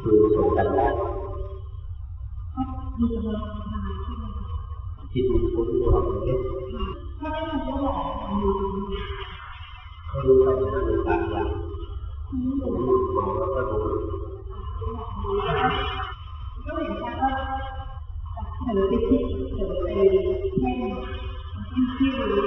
คุยส่งกันได้จิตมีฟุ้งตัวเองเขารู้ไปนะรู้ตามอย่างผมรู้มองแล้วก็รู้ก็เห็นชัดว่าเผลอไปคิดเผลอไปแค่ที่รู้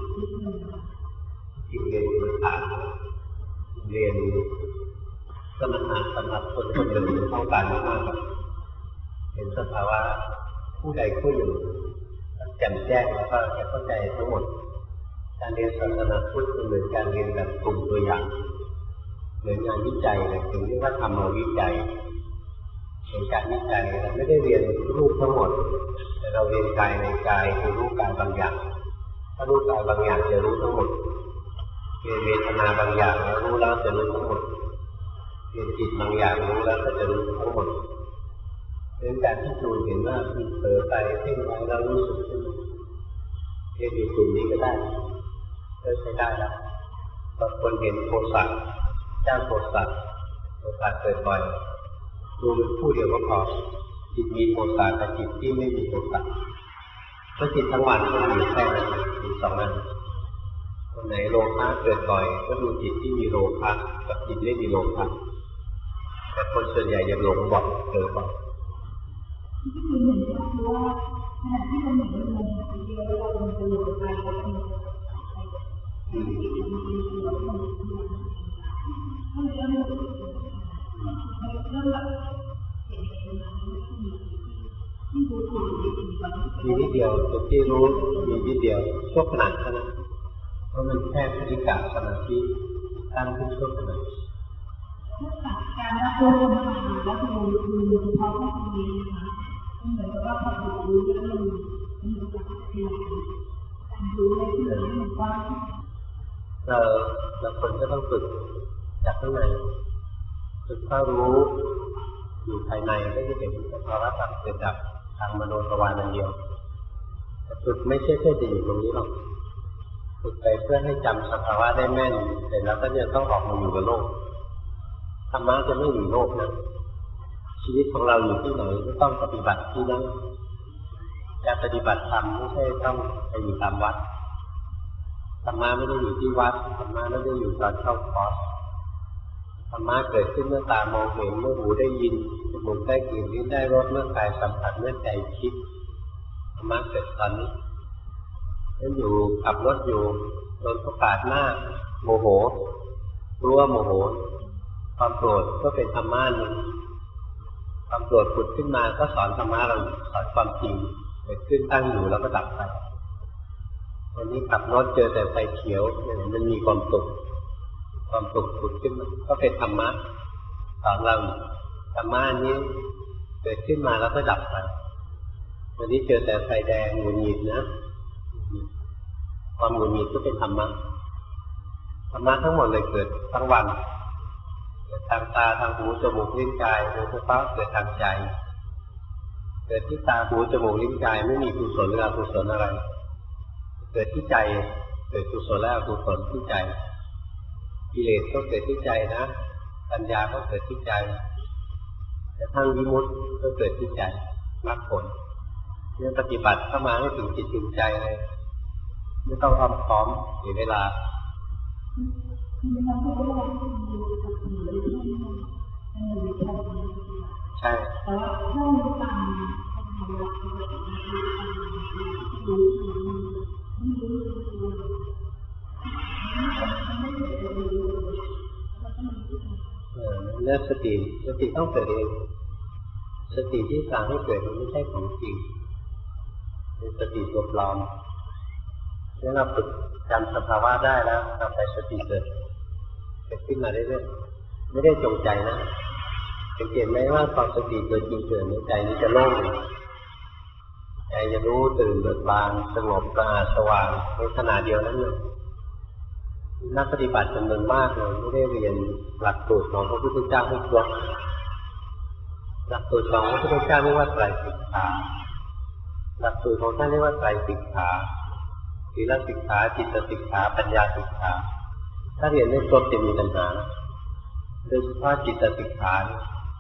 จริงเรียนพื้นฐานเรียนสมถะสำหรับคนคนหนึ่งต้องการมากๆเห็นสภาวะผู้ใดผู้หนึ่งแจ่มแจ้งแล้วก็จะเข้าใจทั้งหมดการเรียนศาสนาพุทธเหมือนการเรียนแบบกลุ่มตัวอย่างเหมือนงานวิจัยเลยถึงเรียกว่าทำมาวิจัยเป็นการวิจัยเราไม่ได้เรียนรูปทั้งหมดแต่เราเรียนกายในกายคือรู้กายบางอย่างถ้ารู้กายบางอย่างจะรู้ทั้งหมดเรียนเวทนาบางอย่างแล้วรู้แล้วจะรู้ทั้งหมดเรียนจิตบางอย่างรู้แล้วก็จะรู้ทั้งหมดเรื่องการที่ดูเห็นว่ามันเผลอไปเพ่งไว้แล้วรู้สึกขึ้นเรียนอยู่กลุ่มนี้ก็ได้ใช้ได้แล้วบางคนเห็นโทสะจ้างโทสะเกิดบ่อยดูผู้เดียวก็พอจิตมีโทสะกับจิตที่ไม่มีโทสะก็จิตทั้งวันก็มีแค่มีสองอันคนไหนโลภะเกิดบ่อยก็ดูจิตที่มีโลภะกับจิตไม่มีโลภะแต่คนส่วนใหญ่ยังหลงบ่อยเกิดบ่อยที่คุณเห็นก็คือว่าขณะที่เราเห็นมันมันเดียวเรามันจะหลุดไปแล้วมันมีนิดเดียวจุดที่รู้มีนิดเดียวชั่วขณะเท่านั้นเพราะมันแค่พฤติกรรมสมาธิตั้งขึ้นชั่วขณะการรับรู้มันแล้วดูเฉพาะตรงนี้นะคะเหมือนกับว่าพอรู้แล้วมันจะขยายการรู้ในที่นี้มันกว้างเราคนก็ต้องฝึกจากข้างในฝึกเข้ารู้อยู่ภายในก็จะเป็นสภาวะธรรมเกิดดับทางมโนทวารนั่นเดียวแต่ฝึกไม่ใช่เพื่อจะอยู่ตรงนี้หรอกฝึกไปเพื่อให้จำสภาวะได้แม่นเสร็จแล้วก็จะต้องออกมาอยู่กับโลกธรรมะจะไม่หนีโลกนะชีวิตของเราอยู่ที่ไหนก็ต้องปฏิบัติที่นั่นการปฏิบัติธรรมไม่ใช่ต้องไปอยู่ตามวัดธรรมะไม่ได้อยู่ที่วัดธรรมะไม่ได้อยู่ตอนเข้าคอร์สธรรมะเกิดขึ้นเมื่อตามองเห็นเมื่อหูได้ยินจมูกได้กลิ่นลิ้นได้รสเมื่อกายสัมผัสเมื่อใจคิดธรรมะเกิดตอนนี้นั่นอยู่ขับรถอยู่โดนเขาปาดหน้าโมโหรู้ว่าโมโหความโกรธก็เป็นธรรมะหนึ่งความโกรธผุดขึ้นมาก็สอนธรรมะเราสอนความจริงเกิดขึ้นตั้งอยู่แล้วก็ดับไปวันนี้ขับรถเจอแต่ไฟเขียวมันมีความสุขผุดขึ้นมาก็เป็นธรรมะสอนเราธรรมะนี้เกิดขึ้นมาแล้วก็ดับไปวันนี้เจอแต่ไฟแดงหงุดหงิดนะความหงุดหงิดก็เป็นธรรมะทั้งหมดเลยเกิดทั้งวันเกิดทางตาทางหูจมูกลิ้นกายโดยเฉพาะเกิดทางใจเกิดที่ตาหูจมูกลิ้นกายไม่มีกุศลหรืออกุศลอะไรเกิดที่ใจเกิดกุศลและอกุศลที่ใจกิเลสก็เกิดที่ใจนะปัญญาก็เกิดที่ใจแต่ทั้งวิมุตติก็เกิดที่ใจมรรคผลเรื่องปฏิบัติเข้ามาให้ถึงจิตถึงใจเลยไม่ต้องอ้อมค้อมเสียเวลาใช่เรื่องสติต้องเกิดเองสติที่สั่งให้เกิดมันไม่ใช่ของจริงเป็นสติตัวปลอมเมื่อเราฝึกจำสภาวะได้แล้วต่อไปสติเกิดขึ้นมาเรื่อยๆไม่ได้จงใจนะสังเกตไหมว่าพอสติเกิดจริงเกิดในใจนี้จะโล่งใจจะรู้ตื่นเบิกบานสงบสะอาดสว่างในขณะเดียวนั้นเลยนักปฏิบัติจำนวนมากเลยไม่ได้เรียนหลักสูตรของพระพุทธเจ้าให้ครบหลักสูตรของพระพุทธเจ้าเรียกว่าไตรสิกขาหลักสูตรของท่านเรียกว่าไตรสิกขาศีลสิกขาจิตสิกขาปัญญาสิกขาถ้าเรียนไม่ครบจะมีปัญหาโดยเฉพาะจิตสิกขา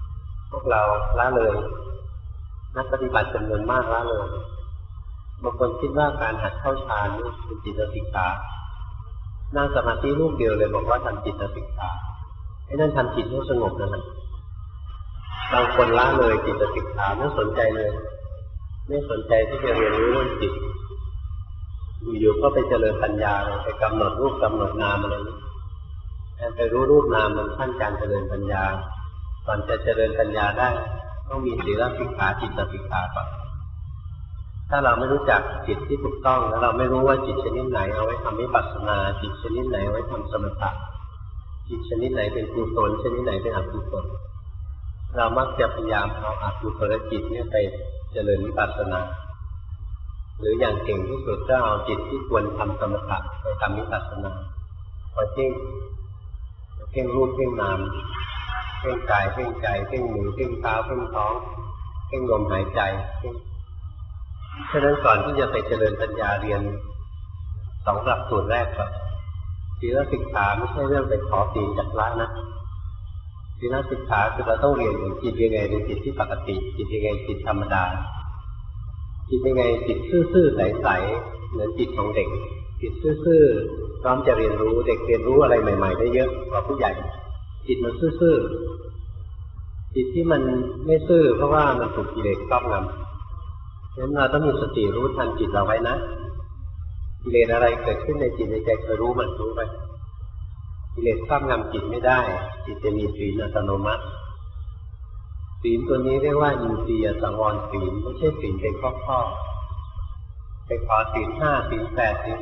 พวกเราละเลยนักปฏิบัติจำนวนมากละเลยบางคนคิดว่าการหัดเข้าฌานนี่เป็นจิตสิกขานั่งสมาธิรูปเดียวเลยบอกว่าทำจิตสิกขาไอ้นั่นทำจิตให้สงบนะบางคนละเลยจิตสิกขาไม่สนใจเลยไม่สนใจที่จะเรียนรู้เรื่องจิตอยู่ๆก็ไปเจริญปัญญาเลยไปกำหนดรูปกำหนดนามอะไรนี้การไปรู้รูปนามมันขั้นการเจริญปัญญาก่อนจะเจริญปัญญาได้ต้องมีศีลสิกขาจิตสิกขาก่อนถ้าเราไม่รู้จักจิตที่ถูกต้องแล้วเราไม่รู้ว่าจิตชนิดไหนเอาไว้ทำวิปัสสนาจิตชนิดไหนเอาไว้ทำสมถะจิตชนิดไหนเป็นกุศลชนิดไหนเป็นอกุศลเรามักจะพยายามเอาอกุศลจิตเนี่ยไปเจริญวิปัสสนาหรืออย่างเก่งที่สุดก็เอาจิตที่ควรทำสมถะไปทำวิปัสสนาพอเพ่งรูปเพ่งนามเพ่งกายเพ่งใจเพ่งมือเพ่งเท้าเพ่งท้องเพ่งลมหายใจฉะนั้นก่อนที่จะไปเจริญปัญญาเรียนสองหลักสูตรแรกก่อนศีลสิกขาไม่ใช่เรื่องไปขอศีลจากพระนะศีลสิกขาคือเราต้องเรียนถึงจิตยังไงเป็นจิตที่ปกติจิตยังไงจิตธรรมดาจิตยังไงจิตซื่อๆใสๆเหมือนจิตของเด็กจิตซื่อๆพร้อมจะเรียนรู้เด็กเรียนรู้อะไรใหม่ๆได้เยอะกว่าผู้ใหญ่จิตมันซื่อๆจิตที่มันไม่ซื่อเพราะว่ามันถูกกิเลสครอบงำฉะนั้นเราต้องมีสติรู้ทันจิตเราไว้นะกิเลสอะไรเกิดขึ้นในจิตในใจเคยรู้มันรู้ไปกิเลสครอบงำจิตไม่ได้จิตจะมีศีลอัตโนมัติศีลตัวนี้เรียกว่าอินทรียสังวรศีลไม่ใช่ศีลเป็นข้อๆไปขอศีล5ศีล8ศีล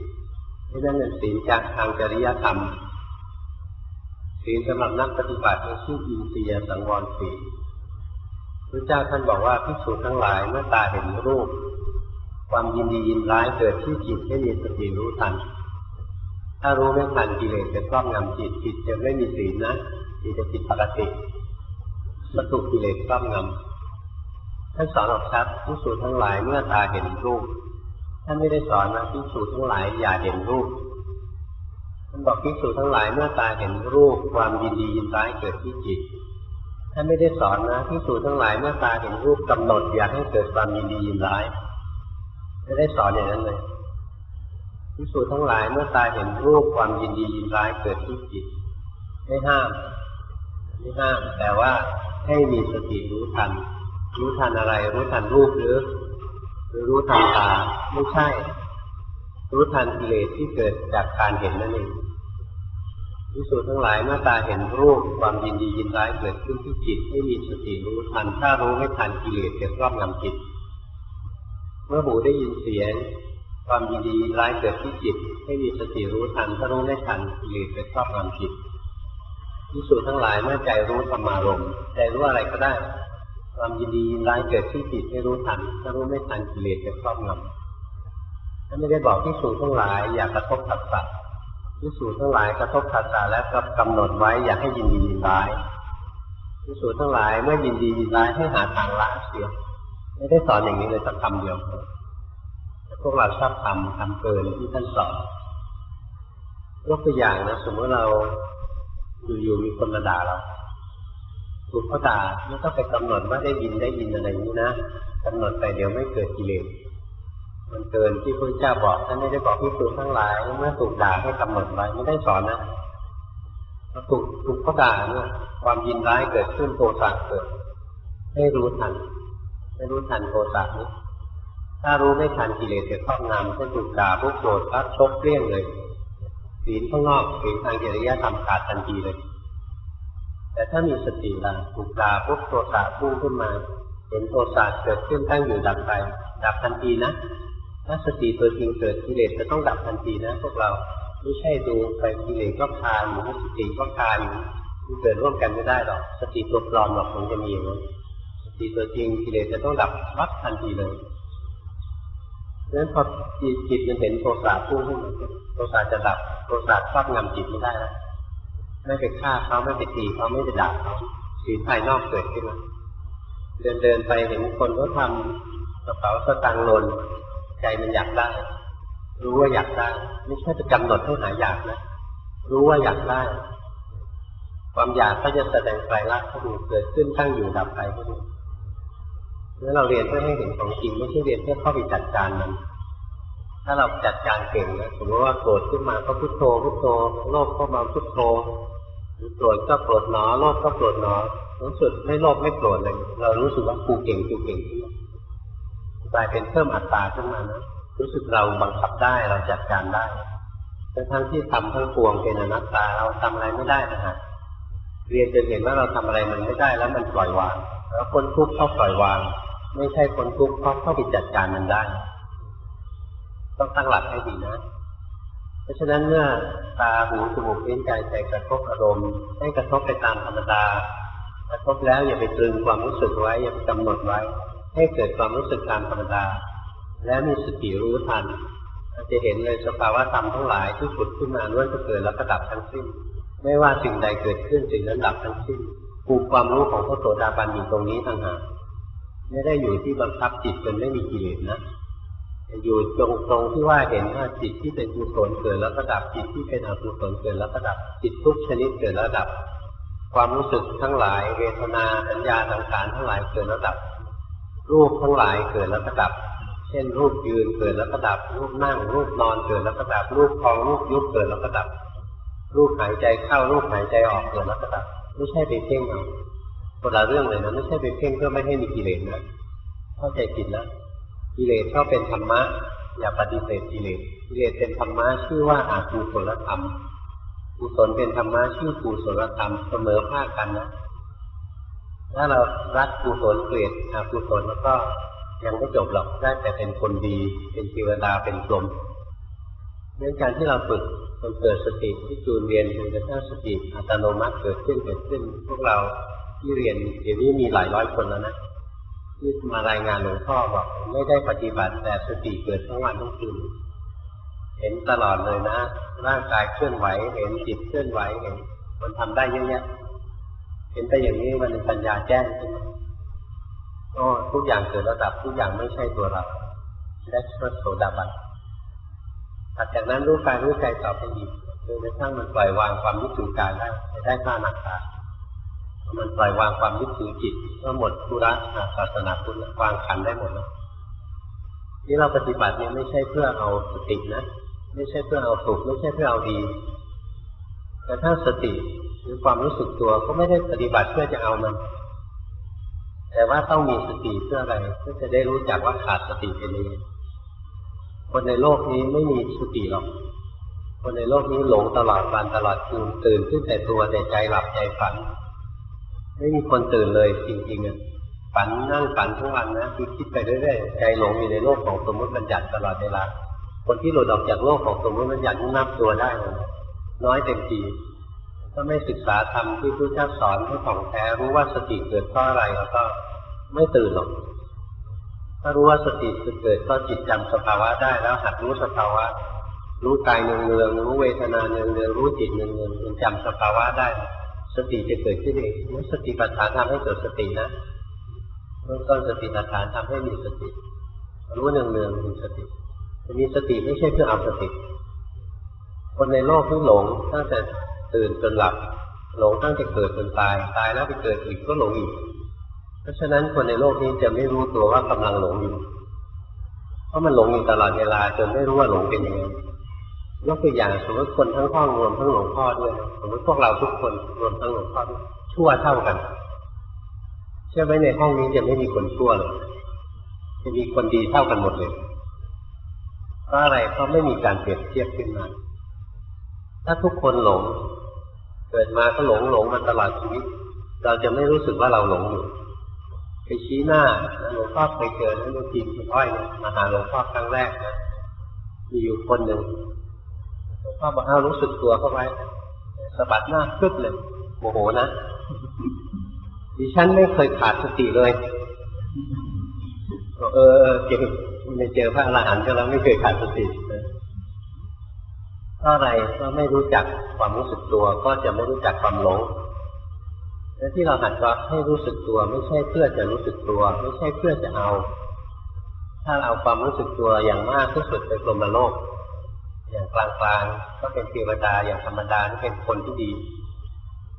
10นี่นั่นเป็นศีลจากทางจริยธรรมศีลสำหรับนักปฏิบัติชื่ออินทรียสังวรศีลพระเจ้าท่านบอกว่าภิกษุทั้งหลายเมื่อตาเห็นรูปความยินดียินร้ายเกิดที่จิตให้มีสติรู้ทันถ้ารู้ไม่ทันกิเลสจะครอบงำจิตจิตจะไม่มีศีลนะจิตจะผิดปกติถูกกิเลสครอบงำท่านสอนออกชัดภิกษุทั้งหลายเมื่อตาเห็นรูปท่านไม่ได้สอนนะภิกษุทั้งหลายอย่าเห็นรูปท่านบอกภิกษุทั้งหลายเมื่อตาเห็นรูปความยินดียินร้ายเกิดที่จิตท่านไม่ได้สอนนะภิกษุทั้งหลายเมื่อตาเห็นรูปกำหนดอย่าให้เกิดความยินดียินร้ายไม่ได้สอนอย่างนั้นเลยภิกษุทั้งหลายเมื่อตาเห็นรูปความยินดียินร้ายเกิดที่จิตไม่ห้ามแต่ว่าให้มีสติรู้ทันอะไรรู้ทันรูปหรือรู้ทันตาไม่ใช่รู้ทันกิเลสที่เกิดจากการเห็นนั่นเองภิกษุทั้งหลายเมื่อตาเห็นรูปความยินดียินร้ายเกิดขึ้นที่จิตให้มีสติรู้ทันถ้ารู้ไม่ทันกิเลสจะครอบงำจิตเมื่อหูได้ยินเสียงความยินดียินร้ายเกิดที่จิตให้มีสติรู้ทันถ้ารู้ไม่ทันกิเลสจะครอบงำจิตภิกษุทั้งหลายเมื่อใจรู้ธรรมารมณ์ใจรู้อะไรก็ได้ความยินดียินร้ายเกิดที่จิตให้รู้ทันถ้ารู้ไม่ทันกิเลสจะครอบงำท่านไม่ได้บอกภิกษุทั้งหลายอย่ากระทบผัสสะภิกษุทั้งหลายกระทบผัสสะแล้วก็กำหนดไว้อย่าให้ยินดียินร้ายภิกษุทั้งหลายเมื่อยินดียินร้ายให้หาทางละเสียไม่ได้สอนอย่างนี้เลยสักคำเดียวแต่พวกเราชอบทำเกินที่ท่านสอนยกตัวอย่างนะสมมติเราอยู่มีคนมาด่าเราถูกเขาด่าไม่ต้องไปกำหนดว่าได้ยินอะไรนี้นะกำหนดไปเดี๋ยวไม่เกิดกิเลสมันเกินที่พระเจ้าบอกท่านไม่ได้บอกภิกษุทั้งหลายเมื่อถูกด่าให้กำหนดไว้ไม่ได้สอนนะถูกเขาด่าเนี่ยความยินร้ายเกิดขึ้นโทสะเกิดให้รู้ทันโทสะนี้ถ้ารู้ไม่ทันกิเลสจะครอบงำจะถูกด่าพวกโกรธปั๊บชกเกลี้ยงเลยศีลข้างนอกศีลทางจริยธรรมขาดทันทีเลยแต่ถ้ามีสติล่ะถูกด่าพวกโทสะพุ่งขึ้นมาเห็นโทสะเกิดขึ้นตั้งอยู่ดับไปดับทันทีนะถ้าสติตัวจริงเกิดกิเลสจะต้องดับทันทีนะพวกเราไม่ใช่ดูไปกิเลสก็คาอยู่สติก็คาอยู่มันเกิดร่วมกันไม่ได้หรอกสติตัวปลอมหรอกมันจะมีอย่างนั้นสติตัวจริงกิเลสจะต้องดับวัดทันทีเลยเพราะฉะนั้นพอจิตมันเห็นโทสะพุ่งขึ้นมาโทสะจะดับโทสะครอบงำจิตไม่ได้แล้วไม่ไปฆ่าเขาไม่ไปตีเขาไม่ไปด่าเขาศีลภายนอกเกิดขึ้นมาเดินไปเห็นคนเขาทำกระเป๋าสตางค์หล่นใจมันอยากได้รู้ว่าอยากได้ไม่ใช่จะกำหนดให้หาอยากนะรู้ว่าอยากได้พความอยากก็จะแสดงไตรลักษณ์ให้ดูเกิดขึ้นตั้งอยู่ดับไปให้ดูเมื่อเราเรียนเพื่อให้เห็นของจริงไม่ใช่เรียนเพื่อเข้าไปจัดการมันถ้าเราจัดการเก่งนะสมมติว่าโกรธขึ้นมาก็พุทโธพุทโธโลภก็มาพุทโธหรือโกรธก็โกรธหนอโลภก็โกรธหนอรู้สึกไม่โลภไม่โกรธเลยเรารู้สึกว่ากูเก่งกลายเป็นเพิ่มอัตตาขึ้นมานะรู้สึกเราบังคับได้เราจัดการได้ทั้งที่ทำทั้งปวงเป็นอนัตตาเราทำอะไรไม่ได้นะฮะเรียนจนเห็นว่าเราทำอะไรมันไม่ได้แล้วมันปล่อยวางแล้วคนทุกข์เขาปล่อยวางไม่ใช่คนทุกข์เขาเข้าไปจัดการมันได้ต้องตั้งหลักให้ดีนะเพราะฉะนั้นเมื่อตาหูจมูกลิ้นกายใจกระทบอารมณ์ให้กระทบไปตามธรรมดากระทบแล้วอย่าไปตรึงความรู้สึกไว้อย่าไปกำหนดไว้ให้เกิดความรู้สึกตามธรรมดาและมีสติรู้ทันจะเห็นเลยสภาวะธรรมทั้งหลายที่ผุดขึ้นมาล้วนจะเกิดแล้วก็ดับทั้งสิ้นไม่ว่าสิ่งใดเกิดขึ้นสิ่งนั้นดับทั้งสิ้นภูมิความรู้ของพระโสดาบันอยู่ตรงนี้ต่างหากไม่ได้อยู่ที่บังคับจิตจนไม่มีกิเลสนะอยู่ตรงที่ว่าเห็นว่าจิตที่เป็นกุศลเกิดแล้วก็ดับจิตที่เป็นอกุศลเกิดแล้วก็ดับจิตทุกชนิดเกิดแล้วดับความรู้สึกทั้งหลายเวทนาสัญญาสังขารทั้งหลายเกิดแล้วดับรูปทั้งหลายเกิดแล้วก็ดับเช่นรูปยืนเกิดแล้วก็ดับรูปนั่งรูปนอนเกิดแล้วก็ดับรูปพองรูปยุบเกิดแล้วก็ดับรูปหายใจเข้ารูปหายใจออกเกิดแล้วก็ดับไม่ใช่ไปเพ่งเอาคนละเรื่องเลยนะไม่ใช่ไปเพ่งเพื่อไม่ให้มีกิเลสนะเข้าใจผิดแล้วกิเลสก็เป็นธรรมะอย่าปฏิเสธกิเลสกิเลสเป็นธรรมะชื่อว่าอกุศลธรรมกุศลเป็นธรรมะชื่อกุศลธรรมเสมอภาคกันนะถ้าเรารักกุศลเกลียดอกุศลแล้วก็ยังไม่จบหรอกได้แต่เป็นคนดีเป็นเทวดาเป็นพรหมเรื่องการที่เราฝึกจนเกิดสติที่จูนเรียนจนกระทั่งสติอัตโนมัติเกิดขึ้นพวกเราที่เรียนเดี๋ยวนี้มีหลายร้อยคนแล้วนะที่มารายงานหลวงพ่อบอกไม่ได้ปฏิบัติแต่สติเกิดทั้งวันทั้งคืนเห็นตลอดเลยนะร่างกายเคลื่อนไหวเห็นจิตเคลื่อนไหวเห็นมันทำได้เยอะแยะเห็นไปอย่างนี้มันปัญญาแจ้งขึ้นก็ทุกอย่างเกิดระดับทุกอย่างไม่ใช่ตัวเราได้พระโสดาบันหลังจากนั้นรู้กายรู้ใจต่อไปอีกจนกระทั่งมันปล่อยวางความยึดถือกายได้พระอนาคามันปล่อยวางความยึดถือจิตก็หมดธุระศาสนาพุทธวางขันได้หมดแล้วที่เราปฏิบัติเนี่ยไม่ใช่เพื่อเอาสตินะไม่ใช่เพื่อเอาสุขไม่ใช่เพื่อเอาดีแต่ถ้าสติหรือความรู้สึกตัวก็ไม่ได้ปฏิบัติเพื่อจะเอามันแต่ว่าต้องมีสติเพื่ออะไรเพื่อจะได้รู้จักว่าขาดสติเป็นยังไงคนในโลกนี้ไม่มีสติหรอกคนในโลกนี้หลงตลอดวันตลอดคืนตื่นขึ้นแต่ตัวแต่ใจหลับใจฝันไม่มีคนตื่นเลยจริงๆอ่ะฝันนั่งฝันทั้งวันนะคิดไปเรื่อยๆใจหลงอยู่ในโลกของสมมติบัญญัติตลอดเวลาคนที่หลุดออกจากโลกของสมมติบัญญัตินับตัวได้น้อยเต็มทีถ้าไม่ศึกษาธรรมที่พระพุทธเจ้าสอนให้ถ่องแท้รู้ว่าสติเกิดเพราะอะไรแล้วก็ไม่ตื่นหรอกถ้ารู้ว่าสติเกิดเพราะจิตจำสภาวะได้แล้วหัดรู้สภาวะรู้กายเนืองๆรู้เวทนาเนืองๆรู้จิตเนืองๆจนจำสภาวะได้สติจะเกิดขึ้นเองเมื่อสติปัฏฐานทำให้เกิดสตินะเริ่มต้นสติปัฏฐานทำให้มีสติรู้เนืองๆมีสติจะมีสติไม่ใช่เพื่อเอาสติคนในโลกที่หลงตั้งแต่ตื่นจนหลับหลงตั้งแต่เกิดจนตายแล้วไปเกิดอีกก็หลงอีกเพราะฉะนั้นคนในโลกนี้จะไม่รู้ตัวว่ากำลังหลงอยู่เพราะมันหลงอยู่ตลอดเวลาจนไม่รู้ว่าหลงเป็นยังไงยกตัวอย่างสมมติคนทั้งห้องรวมทั้งหลวงพ่อด้วยสมมติพวกเราทุกคนรวมทั้งหลวงพ่อชั่วเท่ากันเชื่อไหมในห้องนี้จะไม่มีคนชั่วเลยจะมีคนดีเท่ากันหมดเลยเพราะอะไรเพราะไม่มีการเปรียบเทียบขึ้นมาถ้าทุกคนหลงเกิดมาก็หลงมาตลอดชีวิตเราจะไม่รู้สึกว่าเราหลงอยู่ไปชี้หน้าหลวงพ่อเคยเจอแล้วจริงๆอ้อยมาหาหลวงพ่อครั้งแรกนะมีอยู่คนหนึ่งหลวงพ่อบอกเอารู้สึกตัวเข้าไว้สะบัดหน้าปึ๊บเลยโมโหนะดิฉันไม่เคยขาดสติเลยเก่งไม่เจอพระอรหันต์ก็แล้วไม่เคยขาดสติเพราะอะไรก็ไม่รู้จักความรู้สึกตัวก็จะไม่รู้จักความหลงและที่เราหัดว่าให้รู้สึกตัวไม่ใช่เพื่อจะรู้สึกตัวไม่ใช่เพื่อจะเอาถ้าเอาความรู้สึกตัวอย่างมากที่สุดเป็นพรหมโลกอย่างกลางๆก็เป็นเทวดาอย่างธรรมดาที่เป็นคนที่ดี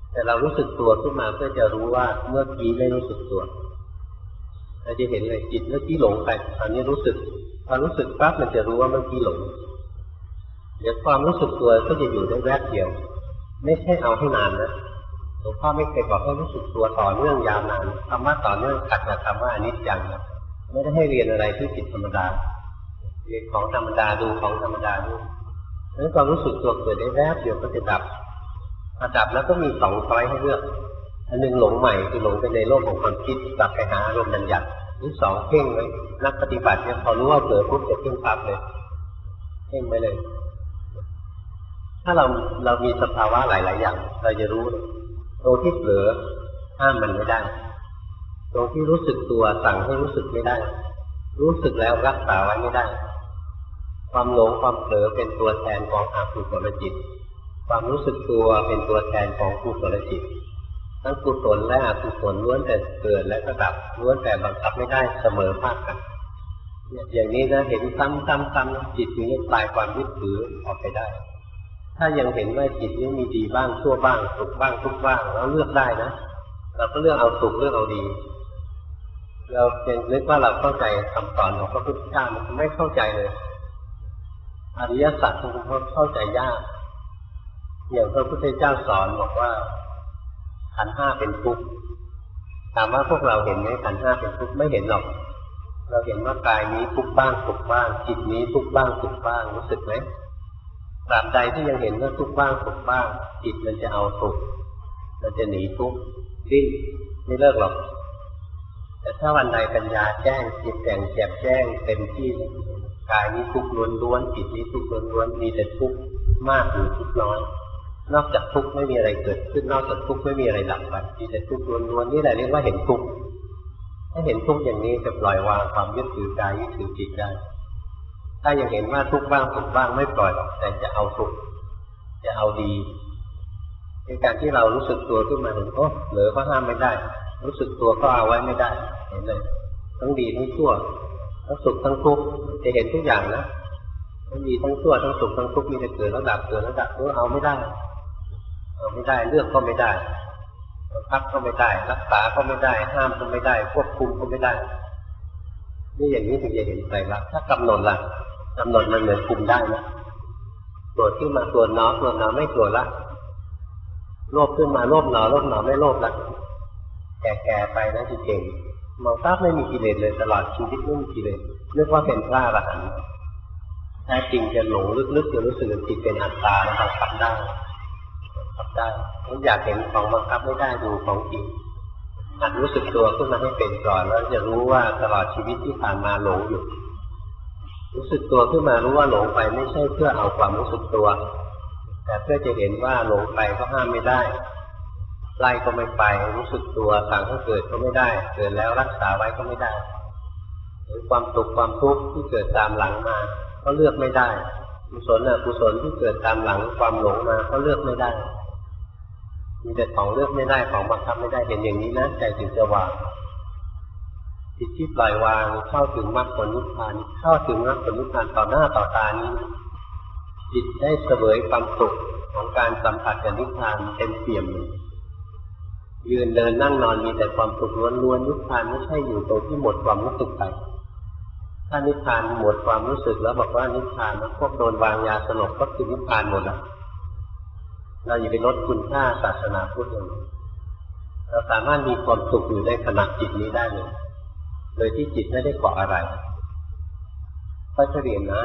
แต่เรารู้สึกตัวขึ้นมาเพื่อจะรู้ว่าเมื่อกี้ไม่รู้สึกตัวเราจะเห็นเลยจิตเมื่อกี้หลงไปตอนนี้รู้สึกพอรู้สึกปั๊บมันจะรู้ว่าเมื่อกี้หลงเดี๋ยวความรู้สึกตัวก็จะอยู่ได้แวบเดียวไม่ใช่เอาให้นานนะหลวงพ่อไม่เคยบอกให้รู้สึกตัวต่อเนื่องยาวนานคำว่าต่อเนื่องขัดกับคำว่าอนิจจังนะไม่ได้ให้เรียนอะไรที่ผิดธรรมดาเรียนของธรรมดาดูของธรรมดาดูแล้วความรู้สึกตัวเกิดได้แวบเดียวก็จะดับดับแล้วก็มีสองช้อยให้เลือกอันหนึ่งหลงใหม่คือหลงไปในโลกของความคิดกลับไปหาอารมณ์บัญญัติหรือสองเพ่งไว้นักปฏิบัติเนี่ยพอรู้ว่าเผลอปุ๊บจะเพ่งปั๊บเลยเพ่งไปเลยถ้าเรามีสภาวะหลายๆอย่างเราจะรู้ตรงที่เผลอห้ามมันไม่ได้ตรงที่รู้สึกตัวสั่งให้รู้สึกไม่ได้รู้สึกแล้วรักษาไว้ไม่ได้ความหลงความเผลอเป็นตัวแทนของอกุศลจิตความรู้สึกตัวเป็นตัวแทนของกุศลจิตทั้งกุศลและอกุศลล้วนแต่เกิดและก็ดับล้วนแต่บังคับไม่ได้เสมอภาคกันอย่างนี้นะเห็นซ้ำๆจิตอยู่ในปลายความยึดถือออกไปได้ถ้ายังเห็นว่าจิตนี้มีดีบ้างชั่วบ้างสุขบ้างทุกข์บ้างแล้วเลือกได้นะเราก็เลือกเอาสุขเลือกเอาดีเราเพียงนึกว่าเราเข้าใจคำสอนของพระพุทธเจ้ามันไม่เข้าใจเลยอริยสัจมันเข้าใจยากอย่างพระพุทธเจ้าสอนบอกว่าขันธ์ห้าเป็นทุกข์ถามว่าพวกเราเห็นไหมขันธ์ห้าเป็นทุกข์ไม่เห็นหรอกเราเห็นว่ากายนี้ทุกข์บ้างสุขบ้างจิตนี้ทุกข์บ้างสุขบ้างรู้สึกไหมตราบใดที่ยังเห็นว่าทุกข์บ้างสุขบ้างจิตมันจะเอาสุขมันจะหนีทุกข์ดิ้นไม่เลิกหรอกแต่ถ้าวันใดปัญญาแจ้งจิตแจ่งแจ่มแจ้งเต็มที่กายนี้ทุกข์ล้วนๆจิตนี้ทุกข์ล้วนๆมีแต่ทุกข์มากหรือทุกข์น้อยนอกจากทุกข์ไม่มีอะไรเกิดขึ้นนอกจากทุกข์ไม่มีอะไรดับไปมีแต่ทุกข์ล้วนๆนี่แหละเรียกว่าเห็นทุกข์ถ้าเห็นทุกข์อย่างนี้จะปล่อยวางความยึดถือกายยึดถือจิตได้ถ้ายังเห็นว่าทุกข์บ้างสุขบ้างไม่ปล่อยแต่จะเอาสุขจะเอาดีในการที่เรารู้สึกตัวขึ้นมาเห็นโอ้เหลือก็ห้ามไม่ได้รู้สึกตัวก็เอาไว้ไม่ได้เห็นเลยทั้งดีทั้งชั่วทั้งสุขทั้งทุกข์จะเห็นทุกอย่างนะทั้งดีทั้งชั่วทั้งสุขทั้งทุกข์มีแต่เกิดแล้วดับเกิดแล้วดับเอาไม่ได้เลือกก็ไม่ได้บังคับก็ไม่ได้รักษาก็ไม่ได้ห้ามก็ไม่ได้ควบคุมก็ไม่ได้นี่อย่างนี้ถึงจะเห็นไตรลักษณ์ถ้ากำหนดล่ะกำหนดมันเหมือนคุมได้นะโกรธขึ้นมาตัวน้อไม่โกรธละโลภขึ้นมาโลภหนอไม่โลภละแก่ไปนะที่เก่งมองภาพไม่มีกิเลสเลยตลอดชีวิตไม่มีกิเลสเรียกว่าเป็นพระอรหันต์แท้จริงจะหลงลึกๆจะรู้สึกจิตเป็นอัตตาแล้วบังคับได้ผมอยากเห็นของบังคับไม่ได้ดูของจริงหัดรู้สึกตัวขึ้นมาให้เป็นก่อนแล้วจะรู้ว่าตลอดชีวิตที่ผ่านมาหลงอยู่รู้สึกตัวขึ้นมารู้ว่าหลงไปไม่ใช่เพื่อเอาความรู้สึกตัวแต่เพื่อจะเห็นว่าหลงไปก็ห้ามไม่ได้ไล่ก็ไม่ไปรู้สึกตัวสั่งให้เกิดก็ไม่ได้เกิดแล้วรักษาไว้ก็ไม่ได้หรือความสุขความทุกข์ที่เกิดตามหลังมาก็เลือกไม่ได้กุศลกุศลที่เกิดตามหลังความหลงมาก็เลือกไม่ได้มีแต่ของเลือกไม่ได้ของบังคับไม่ได้เห็นอย่างนี้นะใจถึงจะวางจิตที่ปล่อยวางเข้าถึงมรรคผลนิพพานเข้าถึงมรรคผลนิพพานต่อหน้าต่อตานี้จิตได้เสวยความสุขของการสัมผัสกับนิพพานเต็มเปี่ยมเลยยืนเดินนั่งนอนมีแต่ความสุขล้วนๆนิพพานไม่ใช่อยู่ตรงที่หมดความรู้สึกไปถ้านิพพานหมดความรู้สึกแล้วบอกว่านิพพานพวกโดนวางยาสลบก็คือนิพพานหมดแล้วเราอย่าไปลดคุณค่าศาสนาพุทธเลยเราสามารถมีความสุขอยู่ในขณะจิตนี้ได้เลยโดยที่จิตไม่ได้เกาะอะไรก็จะเรียนนะ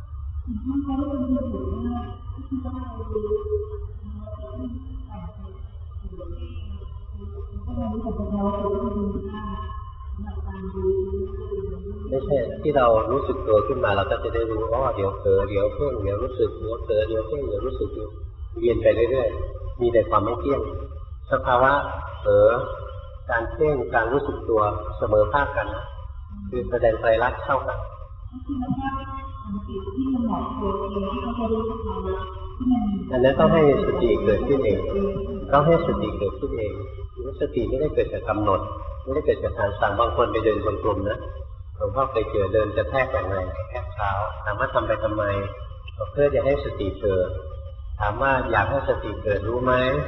ไม่ใช่ที่เรารู้สึกตัวขึ้นมาเราก็จะได้รู้เดี๋ยวเผลอเดี๋ยวเพ่งเดี๋ยวรู้สึกเดี๋ยวเผลอเดี๋ยวเพ่งเดี๋ยวรู้สึกเวียนไปเรื่อยๆมีแต่ความไม่เที่ยงสภาวะเผลอการเพ่งการรู้สึกตัวเสมอภาคกันคือแสดงไตรลักษณ์เท่ากันอันนั้นต้องให้สติเกิดขึ้นเองต้องให้สติเกิดขึ้นเองสติไม่ได้เกิดจากกำหนดไม่ได้เกิดจากการสั่งบางคนไปเดินจงกรมนะหลวงพ่อเคยเจอเดินจะแทกอย่างไรแทกเท้าถามว่าทำไปทำไมเพื่อจะให้สติเกิดถามว่าอยากให้สติเกิดรู้ไหม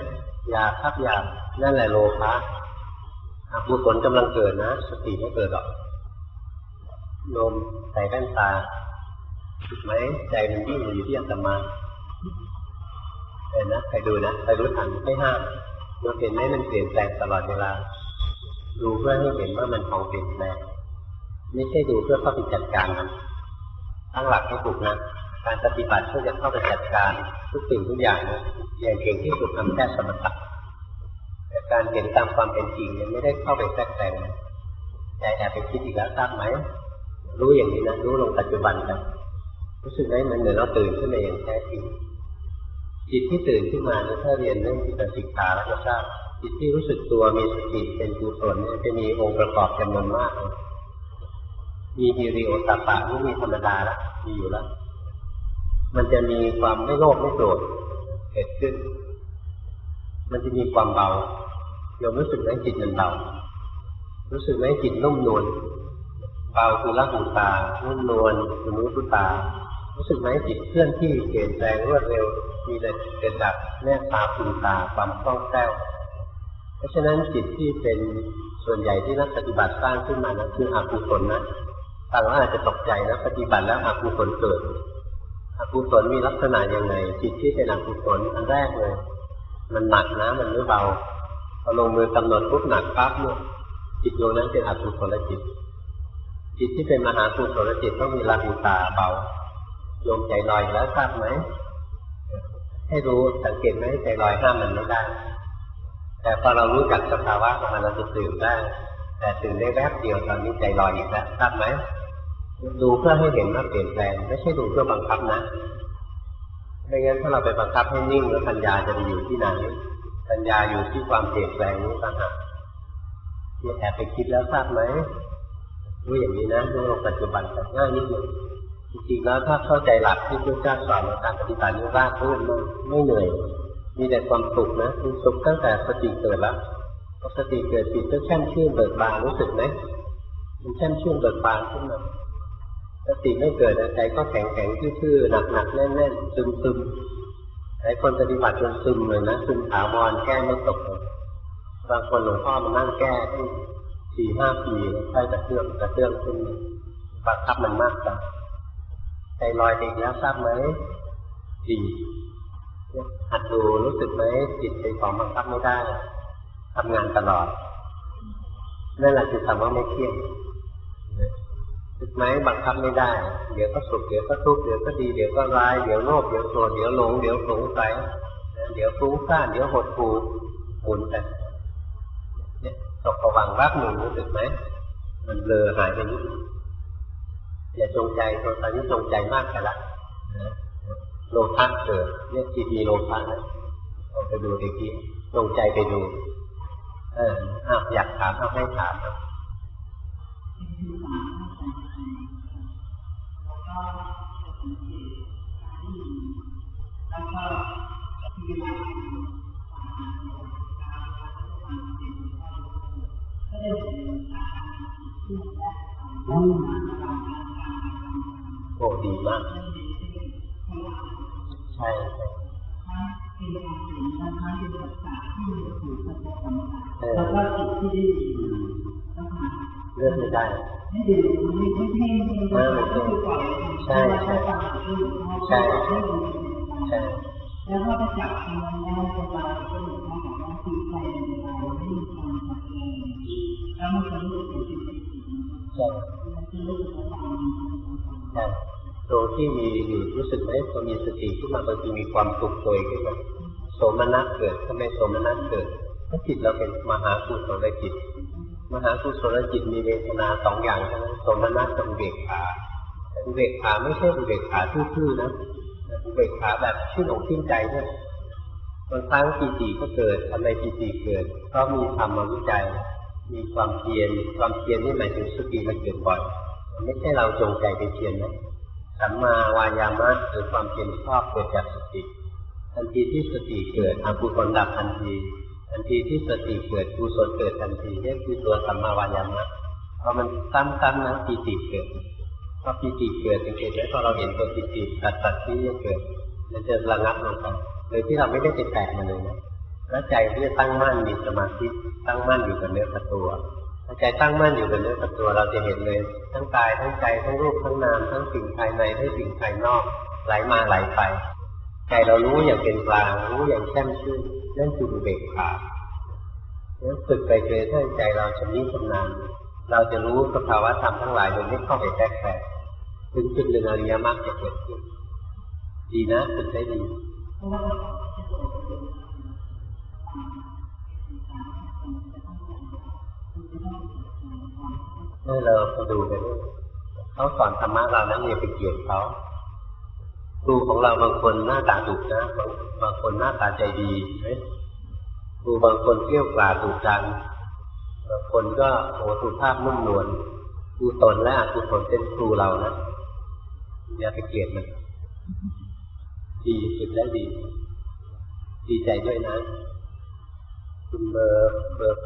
อยากครับอยากนั่นแหละโลภะอกุศลกำลังเกิดนะสติไม่เกิดหรอกโยมใส่แว่นตาถูกไหมใจมันวิ่งอยู่ที่อาตมาเห็นนะใครดูนะใครรู้ทันไม่ห้ามเราเห็นไหมมันเปลี่ยนแปลงตลอดเวลาดูเพื่อให้เห็นว่ามันของเปลี่ยนแปลงไม่ใช่ดูเพื่อเข้าไปจัดการมันตั้งหลักให้ถูกนะการปฏิบัติเพื่อจะเข้าไปจัดการทุกสิ่งทุกอย่างนะอย่างเก่งที่สุดทำแค่สมถะแต่การเห็นตามความเป็นจริงเนี่ยไม่ได้เข้าไปแทรกแต่งใจแอบไปคิดอีกแล้วทราบไหมรู้อย่างนี้นะรู้ลงปัจจุบันกันรู้สึกไหมมันเหมือนเราตื่นขึ้นมาอย่างแท้จริงจิตที่ตื่นขึ้นมาเนี่ยถ้าเรียนเรื่องจิตสิกขาแล้วก็ทราบจิตที่รู้สึกตัวมีสติเป็นกุศลเนี่ยจะมีองค์ประกอบจำนวนมากมีฮิริโอตปะไม่มีธรรมดาละมีอยู่แล้วมันจะมีความไม่โลภไม่โกรธเกิดขึ้นมันจะมีความเบาโยมรู้สึกไหมจิตมันเบารู้สึกไหมจิตนุ่มนวลเบาคือละหูตานุ่มนวลคือมุทุตารู้สึกไหมจิตเคลื่อนที่เปลี่ยนแปลงรวดเร็วมีแต่เกิดดับแนบตาภูตาความคล่องแคล่วเพราะฉะนั้นจิตที่เป็นส่วนใหญ่ที่นักปฏิบัติสร้างขึ้นมานั้นคืออกุศลนะฟังแล้วอาจจะตกใจนะปฏิบัติแล้วอกุศลเกิดอกุศลมีลักษณะยังไงจิตที่เป็นอกุศลอันแรกเลยมันหนักนะมันไม่เบาพอลงมือกำหนดปุ๊บหนักปั๊บเนี่ยจิตดวงนั้นเป็นอกุศลจิตจิตที่เป็นมหากุศลจิตต้องมีราหูตาเบาโยมใจลอยแล้วทราบไหมให้รู้สังเกตไหมใจลอยห้ามมันไม่ได้แต่พอเรารู้จักสภาวะของมันเราจะตื่นได้แต่ตื่นได้แวบเดียวตอนนี้ใจลอยอีกแล้วทราบไหมดูเพื่อให้เห็นว่าเปลี่ยนแปลงไม่ใช่ดูเพื่อบังคับนะไม่งั้นถ้าเราไปบังคับให้นิ่งแล้วปัญญาจะไปอยู่ที่ไหนปัญญาอยู่ที่ความเปลี่ยนแปลงนี้ต่างหากเนี่ยแอบไปคิดแล้วทราบไหมรู้อย่างนี้นะดูปัจจุบันแต่ง่ายนิดเดียวจริงๆแล้วถ้าเข้าใจหลักที่พระเจ้าสอนในการปฏิบัตินี่ราบรื่นมากไม่เหนื่อยมีแต่ความสุขนะมีสุขตั้งแต่สติเกิดแล้วพอสติเกิดจิตก็แช่มชื่นเบิกบานรู้สึกไหมมันแช่มชื่นเบิกบานขึ้นมาสติไม่เกิดใจก็แข็งแข็งทื่อๆหนักๆแน่นๆซึมๆหลายคนปฏิบัติจนซึมเลยนะซึมถาวรแก้ไม่ตกเลยบางคนหลวงพ่อมานั่งแก้ที่4-5 ปีใช้กระเตื้องขึ้นบังคับมันมากจังใจลอยดีแล้วทราบไหมดีหัดดูรู้สึกไหมจิตเป็นของบังคับไม่ได้ทำงานตลอดนั่นแหละคือคำว่าไม่เที่ยงรู้สึกไหมบังคับไม่ได้เดี๋ยวก็สุขเดี๋ยวก็ทุกข์เดี๋ยวก็ดีเดี๋ยวก็ร้ายเดี๋ยวโลภเดี๋ยวโกรธเดี๋ยวหลงเดี๋ยวสงสัยเดี๋ยวฟุ้งซ่านเดี๋ยวหดหู่หมุนไปเนี่ยตกผวังค์วักหนึ่งรู้สึกไหมมันเบลอหายไปนิดอย่าจงใจตอนนี้จงใจมากไปละโลภะเกิดเนี่ยจิตมีโลภะนะเอาไปดูอีกทีจงใจไปดูอยากถามเอาให้ถามโอ้ดีมากใช่เลือกไม่ได้ใช่ใช่ใช่ใช่แล้วก็จะจับมันได้สบายก็เหมือนกับว่าจิตใจมันไม่มีความขัดแย้งแล้วมันจะรู้สึกใช่ใช่ตัวที่มีอยู่รู้สึกไหมพอมีสติขึ้นมาบางทีมีความสุขโดยขึ้นมาโสมนัสเกิดทำไมโสมนัสเกิดเพราะจิตเราเป็นมหากุศลจิตมหากุศลจิตมีเวทนา2 อย่างใช่ไหมโสมนัสกับอุเบกขาอุเบกขาไม่ใช่อุเบกขาทื่อๆนะอุเบกขาแบบชื่นอกชื่นใจด้วยบางครั้งปีติก็เกิดทำไมปีติเกิดเพราะมีธรรมมาวิจัยมีความเพียรนี่หมายถึงสติมันเกิดบ่อยไม่ใช่เราจงใจไปเพียรนะสัมมาวายามะหรือความเพียรชอบเกิดจากสติทันทีที่สติเกิดอกุศลดับทันทีที่สติเกิดกุศลเกิดทันทีนี่คือตัวสัมมาวายามะพอมันซ้ำๆนะปีติเกิดพอปีติเกิดสังเกตไหมพอเราเห็นตัวปีติตัดที่จะเกิดมันจะระงับลงไปโดยที่เราไม่ได้ไปแตะมันเลยนะแล้วใจที่จะตั้งมั่นมีสมาธิตั้งมั่นอยู่กับเนื้อกับตัวถ้าใจตั้งมั่นอยู่กับเนื้อกับตัวเราจะเห็นเลยทั้งกายทั้งใจทั้งรูปทั้งนามทั้งสิ่งภายในทั้งสิ่งภายนอกไหลมาไหลไปใจเรารู้อย่างเป็นกลางรู้อย่างแช่มชื่นนั่นคืออุเบกขาแล้วฝึกไปเรื่อยๆใจเราชำนิชำนาญเราจะรู้สภาวะธรรมทั้งหลายโดยไม่เข้าไปแทรกแซงถึงจุดหนึ่งอริยมรรคจะเกิดขึ้นดีนะฝึกได้ดีให้เราไปดูไปด้วยเขาสอนธรรมะเรานั้นอย่าไปเกลียดเขาครูของเราบางคนหน้าตาดุนะบางคนหน้าตาใจดีครูบางคนเกลี้ยกล่อมดุดันบางคนก็สุภาพนุ่มนวลครูตนและอกุศลเป็นครูเรานะอย่าไปเกลียดมันดีฝึกได้ดีดีใจด้วยนะคุณเบอร์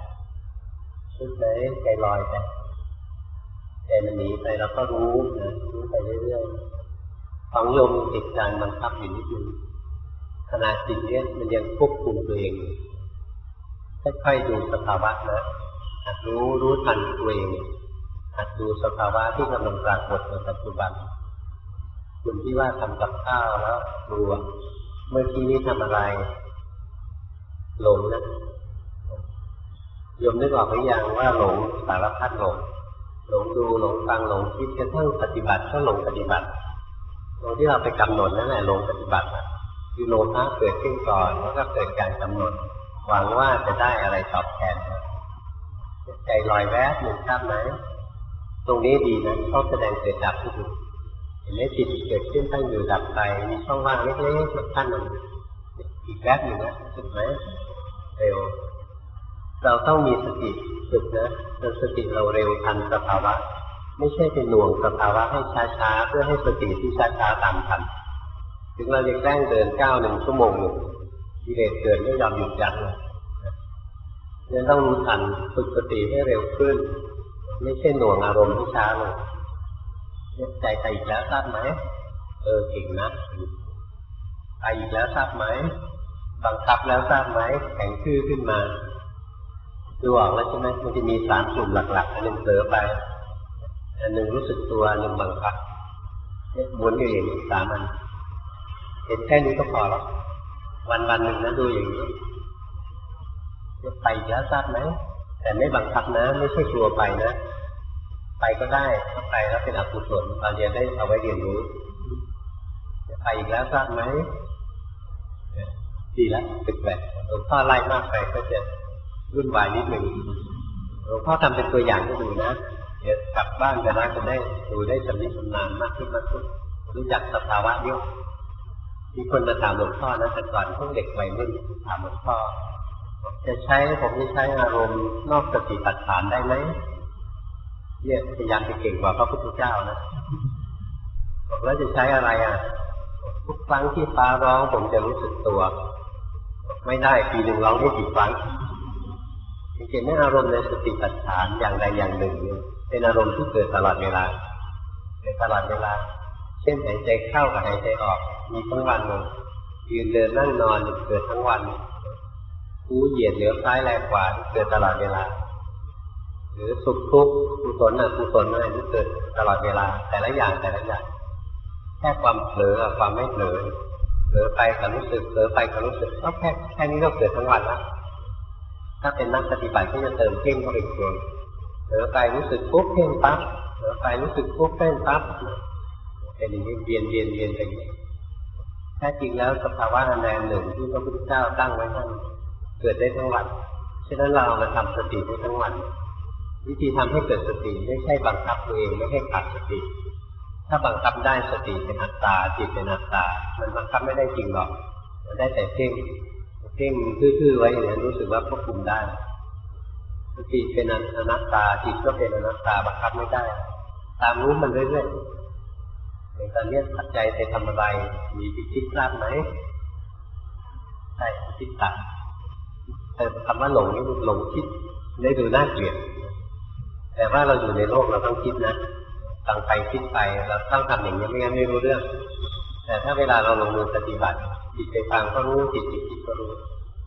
8ชุดไหนใจลอยไปใจมันหนีไปเราก็รู้นะรู้ไปเรื่อยๆของโยมติดการบังคับอยู่นิดนึงขณะจิตเนี่ยมันยังควบคุมตัวเองค่อยๆดูสภาวะนะหัดรู้ทันตัวเองหัดดูสภาวะที่กำลังปรากฏในปัจจุบันคุณที่ว่าทำกับข้าวแล้วดูเมื่อกี้นี้ทำอะไรหลงนะโยมนึกออกหรือยังว่าหลงสารพัดหลงดูหลงฟังหลงคิดกระทั่งปฏิบัติก็หลงปฏิบัติตรงที่เราไปกำหนดนั่นแหละหลงปฏิบัติคือโลภะเกิดขึ้นก่อนแล้วก็เกิดการกำหนดหวังว่าจะได้อะไรตอบแทนใจลอยแวบหนึ่งทราบไหมตรงนี้ดีนะเขาแสดงเกิดดับที่ดูเห็นไหมจิตเกิดขึ้นตั้งอยู่ดับไปมีช่องว่างเล็กๆสักขั้นหนึ่งอีกแวบหนึ่งนะเห็นไหมเร็วเราต้องมีสติฝึกนะจนสติเราเร็วทันสภาวะไม่ใช่เป็นหน่วงสภาวะให้ช้าๆเพื่อให้สติที่ช้าๆตามทันถึงเราจะแกล้งเดิน1 ชั่วโมงกิเลสเกิดไม่ยอมหยุดยั้งเลยนั้นต้องรู้ทันฝึกสติให้เร็วขึ้นไม่ใช่หน่วงอารมณ์ที่ช้าลงใจไปอีกแล้วทราบไหมเก่งนะไปอีกแล้วทราบไหมบังคับแล้วทราบไหมแข็งชื่อขึ้นมาดูออกแล้วใช่ไหมมันจะมี3 กลุ่มหลักๆอันหนึ่งเผลอไปอันหนึ่งรู้สึกตัวอันหนึ่งบังคับหมุนอยู่อย่างนี้3 อันเห็นแค่นี้ก็พอแล้ววันหนึ่งนะดูอย่างนี้จะไปอีกแล้วทราบไหมแต่ไม่บังคับนะไม่ใช่กลัวไปนะไปก็ได้ถ้าไปแล้วเป็นอกุศลเราจะได้เอาไว้เรียนรู้จะไปอีกแล้วทราบไหมดีแล้วฝึกแบบหลวงพ่อไล่มากไปก็จะวุ่นวายนิดหนึ่งหลวงพ่อทำเป็นตัวอย่างให้ดูนะเดี๋ยวกลับบ้านจะได้ดูได้ชำนิชำนาญมากขึ้นรู้จักสภาวะเยอะมีคนมาถามหลวงพ่อนะแต่ก่อนพวกเด็กวัยรุ่นถามหลวงพ่อผมจะใช้อารมณ์นอกสติปัฏฐานได้ไหมเนี่ยพยายามจะเก่งกว่าพระพุทธเจ้านะบอกแล้วจะใช้อะไรทุกครั้งที่ฟ้าร้องผมจะรู้สึกตัวไม่ได้ปีหนึ่งร้องได้กี่ครั้งเห็นไหมอารมณ์ในสติปัฏฐานอย่างใดอย่างหนึ่งเป็นอารมณ์ที่เกิดตลอดเวลาเช่นหายใจเข้ากับหายใจออกมีทั้งวันเลยยืนเดินนั่งนอนเกิดทั้งวันหูเหยียดเหลียวซ้ายแลขวาเกิดตลอดเวลาหรือสุขทุกข์กุศลอะไรที่เกิดตลอดเวลาแต่ละอย่างแค่ความเผลอกับความไม่เผลอไปกับรู้สึกเผลอไปกับรู้สึกก็แค่นี้ก็เกิดทั้งวันแล้วถ้าเป็นนักปฏิบัติก็จะเติมเพ่งเข้าไปเองเผลอไปรู้สึกปุ๊บเพ่งปั๊บเผลอไปรู้สึกปุ๊บเพ่งปั๊บเป็นอย่างนี้เวียนไปอย่างนี้แท้จริงแล้วสภาวะอันใดหนึ่งที่พระพุทธเจ้าตั้งไว้ท่านเกิดได้ทั้งวันฉะนั้นเรามาทำสติได้ทั้งวันวิธีทำให้เกิดสติไม่ใช่บังคับตัวเองไม่ให้ขาดสติถ้าบังคับได้สติเป็นอัตตาจิตเป็นอัตตามันบังคับไม่ได้จริงหรอกมันได้แต่เพ่งทื่อๆไว้อย่างนั้นรู้สึกว่าควบคุมได้สติเป็นอนัตตาจิตก็เป็นอนัตตาบังคับไม่ได้ตามรู้มันเรื่อยๆในตอนนี้ตัดใจไปทำอะไรมีคิดทราบไหมใช่คิดตัดแต่คำว่าหลงนี่หลงคิดได้ดูน่าเกลียดแต่ว่าเราอยู่ในโลกเราต้องคิดนะฟังไปคิดไปเราต้องทำอย่างนี้ไม่งั้นไม่รู้เรื่องแต่ถ้าเวลาเราลงมือปฏิบัติจิตไปฟังก็รู้จิตคิดก็รู้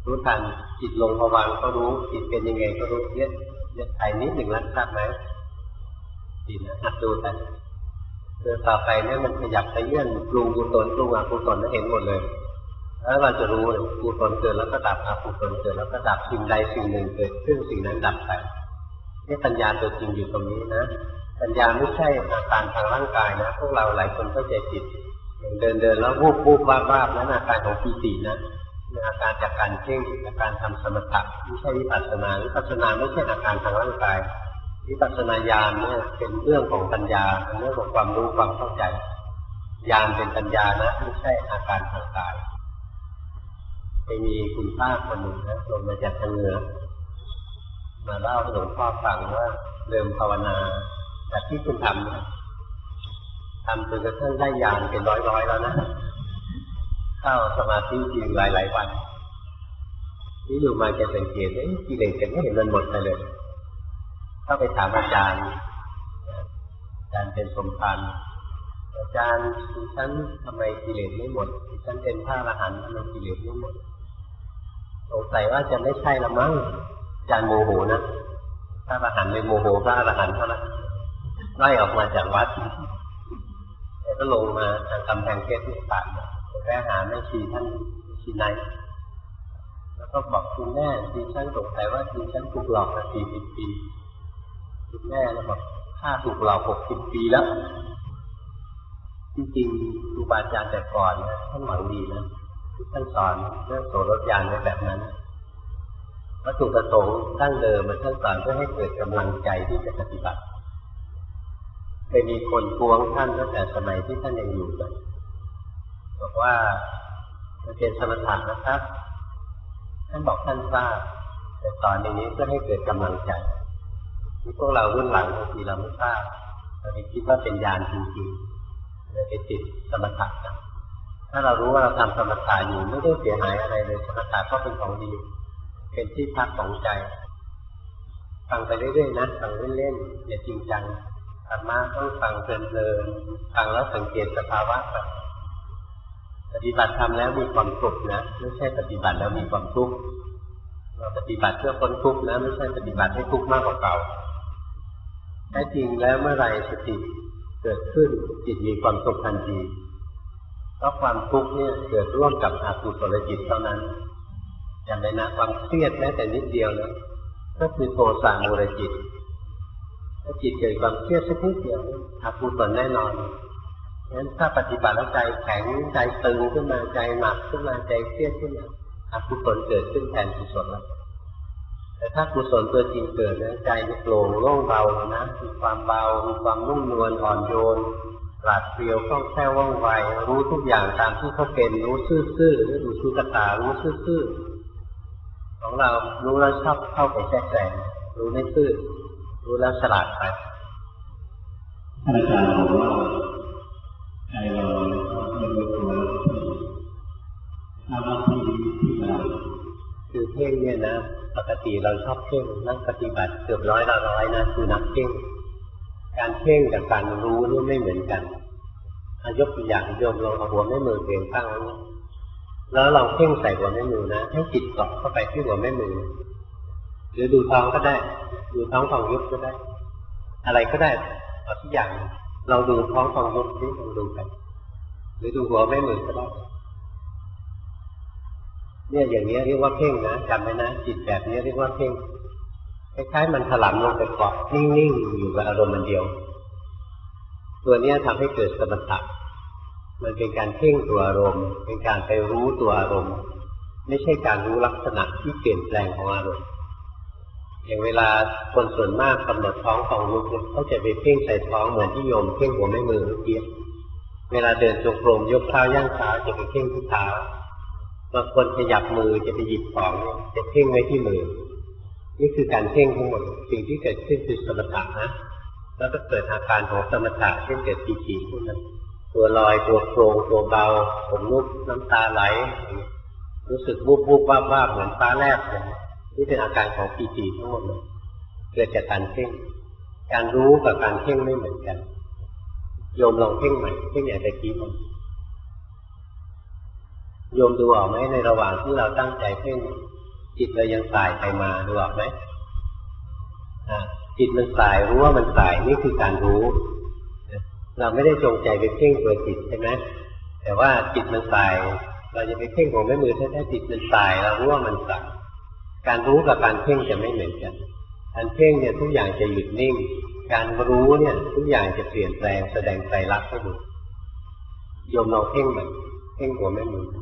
รู้ทันจิตลงภวังค์ก็รู้จิตเป็นยังไงก็รู้เนี่ยไอ้นิดหนึ่งแล้วทราบไหมจิตหัดดูไปต่อไปเนี่ยมันขยับไปเยื่อนปรุงกุศลปรุงอกุศลเห็นหมดเลยแล้วเราจะรู้เลยกุศลเกิดแล้วก็ดับอกุศลเกิดแล้วก็ดับสิ่งใดสิ่งหนึ่งเกิดขึ้นสิ่งนั้นดับไปนี่ปัญญาตัวจริงอยู่ตรงนี้นะปัญญาไม่ใช่อาการทางร่างกายนะพวกเราหลายคนเข้าใจผิดอย่างเดินแล้ววูบวาบนั้นอาการของปีตินะอาการจากการเพ่งจากการทำสมถะไม่ใช่วิปัสสนาวิปัสสนาไม่ใช่อาการทางร่างกายวิปัสสนาญาณเนี่ยเป็นเรื่องของปัญญาเป็นเรื่องของความรู้ความเข้าใจญาณเป็นปัญญานะไม่ใช่อาการทางกายไปมีคุณป้าคนหนึ่งนะลงมาจากทางเหนือมาเล่าให้หลวงพ่อฟังว่าเริ่มภาวนาจากที่คุณทำจนกระทั่งได้ญาณเป็นร้อยแล้วนะเข้าสมาธิจริงหลายวันนี่อยู่มาจะสังเกตกิเลสจะไม่เห็นมันหมดไปเลยเข้าไปถามอาจารย์เป็นสมภารอาจารย์ดิฉันทำไมกิเลสไม่หมดดิฉันเป็นพระอรหันต์ทำไมกิเลสไม่หมดสงสัยว่าจะไม่ใช่ละมั้งอาจารย์โมโหนะพระอรหันต์ไม่โมโหพระอรหันต์เท่านั้นไล่ออกมาจากวัดแล้วก็ลงมาทางกำแพงเพชรที่ป่าแวะหาแม่ชีท่านชีไนแล้วก็บอกคุณแม่ดิฉันสงสัยว่าดิฉันถูกหลอกมา40 ปีคุณแม่แล้วบอกข้าถูกหลอก60 ปีแล้วจริงๆครูบาอาจารย์แต่ก่อนนะท่านหวังดีนะที่ท่านสอนเรื่องโสรถญาณในแบบนั้นวัตถุประสงค์ตั้งเดิมมันท่านสอนเพื่อให้เกิดกำลังใจที่จะปฏิบัติเคยมีคนทวงท่านตั้งแต่สมัยที่ท่านยังอยู่เลยบอกว่ามันเป็นสมถะนะครับท่านบอกท่านทราบแต่สอนอย่างนี้เพื่อให้เกิดกำลังใจที่พวกเรารุ่นหลังบางทีเราไม่ทราบเราไปคิดว่าเป็นญาณจริงๆเลยไปติดสมถะนะถ้าเรารู้ว่าเราทำสมถะอยู่ไม่ได้เสียหายอะไรเลยสมถะก็เป็นของดีเป็นที่พักของใจฟังไปเรื่อยๆนะฟังเล่นๆอย่าจริงจังธรรมะต้องฟังเพลินๆฟังแล้วสังเกตสภาวะไปปฏิบัติทำแล้วมีความสุขนะไม่ใช่ปฏิบัติแล้วมีความทุกข์เราปฏิบัติเพื่อพ้นทุกข์นะไม่ใช่ปฏิบัติให้ทุกข์มากกว่าเก่าแท้จริงแล้วเมื่อไรสติเกิดขึ้นจิตมีความสุขทันทีเพราะความทุกข์เนี่ยเกิดร่วมกับอกุศลจิตเท่านั้นอย่างไรนะความเครียดแม้แต่นิดเดียวนะก็คือโทสะมูลจิตถ้าจิตเกิดความเครียดสักนิดเดียวอกุศลแน่นอนงั้นถ้าปฏิบัติแล้วใจแข็งใจตึงขึ้นมาใจหนักขึ้นมาใจเครียดขึ้นมาอกุศลเกิดขึ้นแทนกุศลแล้วแต่ถ้ากุศลตัวจริงเกิดนะใจจะโปร่งโล่งเบานะมีความเบามีความนุ่มนวลอ่อนโยนปราดเปรียวคล่องแคล่วว่องไวรู้ทุกอย่างตามที่เขาเป็นรู้ซื่อๆหรือดูสุตตารู้ซื่อๆของเรารู้แล้วชอบเข้าไปแทรกแซงรู้ไม่ซื่อรู้แล้วฉลาดไปท่านอาจารย์บอกว่าใจเราไม่รู้ตัวถ้าเราที่เราคือเพ่งเนี่ยนะปกติเราชอบเพ่งนั่งปฏิบัติเกือบร้อยนะคือนักเพ่งการเพ่งกับการรู้นี่ไม่เหมือนกันยกตัวอย่างโยมลองเอาหัวแม่มือเพ่งตั้งแล้วลองเพ่งใส่หัวแม่มือนะให้จิตเกาะเข้าไปที่หัวแม่มือหรือดูท้องก็ได้ดูท้องของยุบก็ได้อะไรก็ได้เอาทุกอย่างเราดูท้องของยุบที่ลองดูกันหรือดูหัวแม่มือก็ได้เนี่ยอย่างนี้เรียกว่าเพ่งนะจำไว้นะจิตแบบนี้เรียกว่าเพ่งคล้ายๆมันถลำลงไปเกาะนิ่งๆอยู่กับอารมณ์มันเดียวตัวนี้ทำให้เกิดสมถะมันเป็นการเพ่งตัวอารมณ์เป็นการไปรู้ตัวอารมณ์ไม่ใช่การรู้ลักษณะที่เปลี่ยนแปลงของอารมณ์อย่างเวลาคนส่วนมากกำหนดท้องของยุบเขาจะไปเพ่งใส่ท้องเหมือนที่โยมเพ่งหัวแม่มือเมื่อกี้เวลาเดินจงกรมยกเท้าย่างเท้าจะไปเพ่งที่เท้าบางคนขยับมือจะไปหยิบของจะเพ่งไว้ที่มือนี่คือการเพ่งทั้งหมดสิ่งที่เกิดขึ้นคือสมถะนะแล้วก็เกิดอาการของสมถะเช่นเกิดปีติขึ้นมาตัวลอยตัวโครงตัวเบาผมลุกน้ำตาไหลรู้สึกวูบวาบเหมือนฟ้าแลบนี่เป็นอาการของปีติทั้งหมดเลยเกิดจากการเพ่งการรู้กับการเพ่งไม่เหมือนกันโยมลองเพ่งใหม่เพ่งอย่างตะกี้มันโยมดูออกไหมในระหว่างที่เราตั้งใจเพ่งจิตเรายังสายไปมาดูออกไหมจิตมันสายรู้ว่ามันสายนี่คือการรู้เราไม่ได้จงใจไปเพ่งตัวจิตใช่ไหมแต่ว่าจิตมันสายเราจะไปเพ่งหัวแม่มือถ้าจิตมันสายเรารู้ว่ามันสายการรู้กับการเพ่งจะไม่เหมือนกันการเพ่งเนี่ยทุกอย่างจะหยุดนิ่งการรู้เนี่ยทุกอย่างจะเปลี่ยนแปลงแสดงไตรลักษณ์ให้ดูโยมลองเพ่งมันเพ่งหัวแม่มือ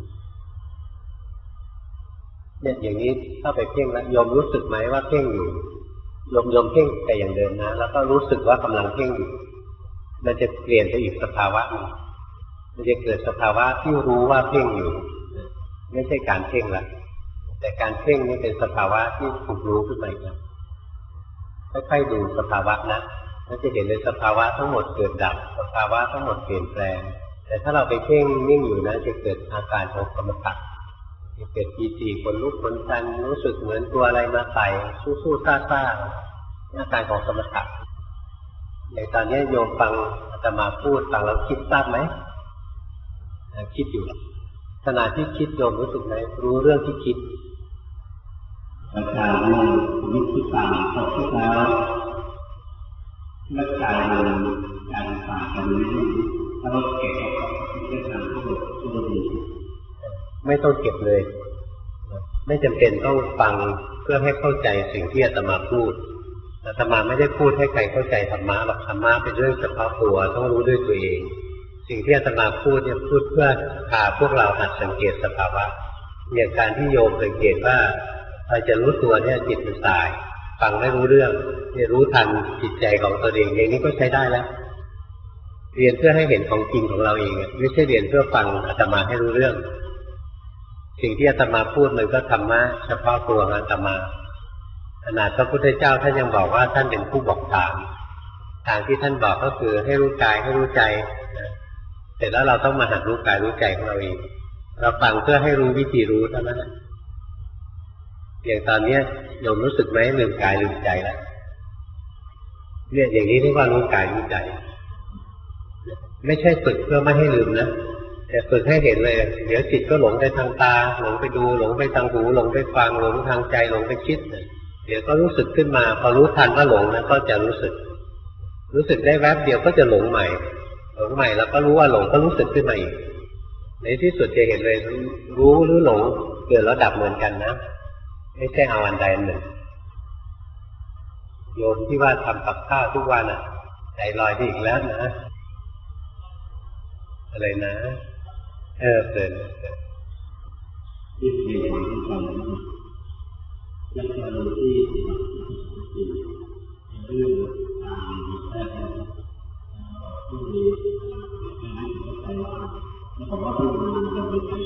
เนี่ยอย่างนี้เข้าไปเพ่งแล้วโยมรู้สึกไหมว่าเพ่งอยู่โยมเพ่งแต่อย่างเดิมนะแล้วก็รู้สึกว่ากำลังเพ่งอยู่มันจะเปลี่ยนไปอีกสภาวะนึงมันจะเกิดสภาวะที่รู้ว่าเพ่งอยู่ไม่ใช่การเพ่งละแต่การเพ่งนี่เป็นสภาวะที่ถูกรู้ขึ้นมาอีกนะค่อยๆดูสภาวะนะแล้วจะเห็นเลยสภาวะทั้งหมดเกิดดับสภาวะทั้งหมดเปลี่ยนแปลงแต่ถ้าเราไปเพ่งนิ่งอยู่นะจะเกิดอาการของสมถะจะเกิดปีติขนลุกขนชันรู้สึกเหมือนตัวอะไรมาใส่สู้ๆซ่าๆอาการของสมถะอย่างตอนนี้โยมฟังอาตมาพูดฟังแล้วคิดทราบไหมคิดอยู่ขณะที่คิดโยมรู้สึกไหมรู้เรื่องที่คิดอาจารย์นี่วิธีการเขาคิดแล้วและกายมันการฝ่ากันนี้ถ้าเราเก็บเอาไปทำให้ตัวดีไม่ต้องเก็บเลยไม่จำเป็นต้องฟังเพื่อให้เข้าใจสิ่งที่อาตมาพูดอาตมาไม่ได้พูดให้ใครเข้าใจธรรมะหรอกธรรมะเป็นเรื่องเฉพาะตัวต้องรู้ด้วยตัวเองสิ่งที่อาตมาพูดเนี่ยพูดเพื่อพาพวกเราหัดสังเกตสภาวะอย่างการที่โยมสังเกตว่าเราจะรู้ตัวเนี่ยจิตมันสายฟังไม่รู้เรื่องเนี่ยรู้ทันจิตใจของตัวเองอย่างนี้ก็ใช้ได้แล้วเรียนเพื่อให้เห็นของจริงของเราเองไม่ใช่เรียนเพื่อฟังอาตมาให้รู้เรื่องสิ่งที่อาตมาพูดมันก็ธรรมะเฉพาะตัวอาตมาขนาดพระพุทธเจ้าท่านยังบอกว่าท่านเป็นผู้บอกทางที่ท่านบอกก็คือให้รู้กายให้รู้ใจเสร็จแล้วเราต้องมาหัดรู้กายรู้ใจของเราเองเราฟังเพื่อให้รู้วิธีรู้เท่านั้นอย่างตอนนี้โยมรู้สึกไหมลืมกายลืมใจแล้วเนี่ยอย่างนี้เรียกว่ารู้กายรู้ใจไม่ใช่ฝึกเพื่อไม่ให้ลืมนะแต่ฝึกให้เห็นเลยเดี๋ยวจิตก็หลงไปทางตาหลงไปดูหลงไปทางหูหลงไปฟังหลงทางใจหลงไปคิดเดี๋ยวก็รู้สึกขึ้นมาพอรู้ทันว่าหลงนะก็จะรู้สึกได้แวบเดียวก็จะหลงใหม่แล้วก็รู้ว่าหลงก็รู้สึกขึ้นมาอีกในที่สุดจะเห็นเลยรู้หรือหลงเกิดแล้วดับเหมือนกันนะไม่ใช่เอาอันใดอันหนึ่งโยมที่ว่าทำกับข้าวทุกวันใจลอยไปอีกแล้วนะอะไรนะเกิดที่เรียนที่ฟังและการที่เรื่องแพทย์ผู้มีการว่าผมว่าผู้มีการวิจัย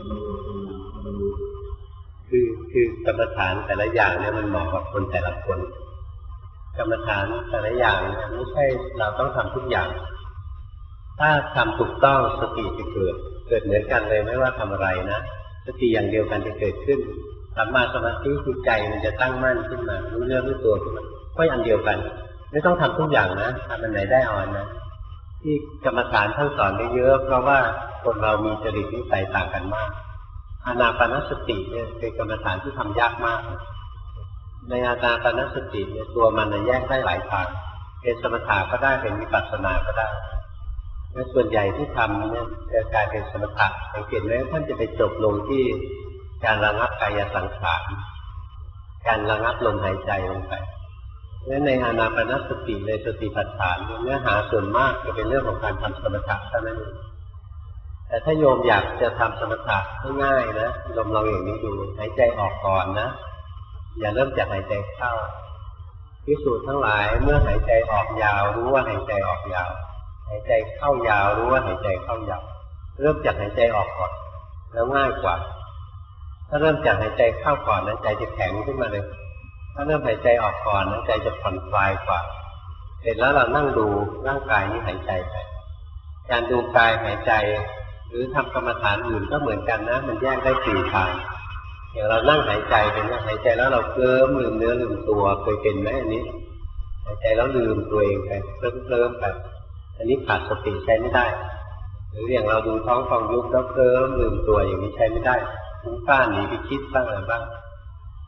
คือกรรมฐานแต่ละอย่างเนี่ยมันเหมาะกับคนแต่ละคนกรรมฐานแต่ละอย่างเนี่ยไม่ใช่เราต้องทำทุกอย่างถ้าทำถูกต้องสติจะเกิดเหมือนกันเลยไม่ว่าทำอะไรนะสติอย่างเดียวกันจะเกิดขึ้นสัมมาสมาธิคือใจมันจะตั้งมั่นขึ้นมารู้เรื่องรู้ตัวขึ้นมาก็อันเดียวกันไม่ต้องทำทุกอย่างนะทำอันไหนได้เอาอันนั้นที่กรรมฐานท่านสอนได้เยอะเพราะว่าคนเรามีจริตนิสัยต่างกันมากอานาปานสติเนี่ยเป็นกรรมฐานที่ทำยากมากในอานาปานสติเนี่ยตัวมันแยกได้หลายทางเป็นสมถะก็ได้เป็นวิปัสสนาก็ได้และส่วนใหญ่ที่ทำเนี่ยจะกลายเป็นสมถะสังเกตไหมท่านจะไปจบลงที่การระงับกายสังขารการระงับลมหายใจลงไปและในอานาปานสติในสติปัฏฐานเนื้อหาส่วนมากจะเป็นเรื่องของการทำสมถะเท่านั้นเองแต่ถ้าโยมอยากจะทำสมถะง่ายๆนะโยมลองอย่างนี้ดูหายใจออกก่อนนะอย่าเริ่มจากหายใจเข้าภิกษุทั้งหลายเมื่อหายใจออกยาวรู้ว่าหายใจออกยาวหายใจเข้ายาวรู้ว่าหายใจเข้ายาวเริ่มจากหายใจออกก่อนแล้วง่ายกว่าถ้าเริ่มจากหายใจเข้าก่อนนั้นใจจะแข็งขึ้นมาเลยถ้าเริ่มหายใจออกก่อนนั้นใจจะผ่อนคลายกว่าเสร็จแล้วเรานั่งดูร่างกายนี้หายใจไปการดูกายหายใจหรือทำกรรมฐานอื่นก็เหมือนกันนะมันแยกได้สี่ทางอย่างเรานั่งหายใจเป็นหายใจแล้วเราเคลิ้มลืมเนื้อลืมตัวเคยเป็นไหมอันนี้หายใจแล้วลืมตัวเองไปเคลิ้มไปอันนี้ขาดสติใช้ไม่ได้หรืออย่างเราดูท้องฟองยุบแล้วเคลิ้มลืมตัวอย่างนี้ใช้ไม่ได้ฟุ้งซ่านหนีไปคิดบ้างอะไรบ้าง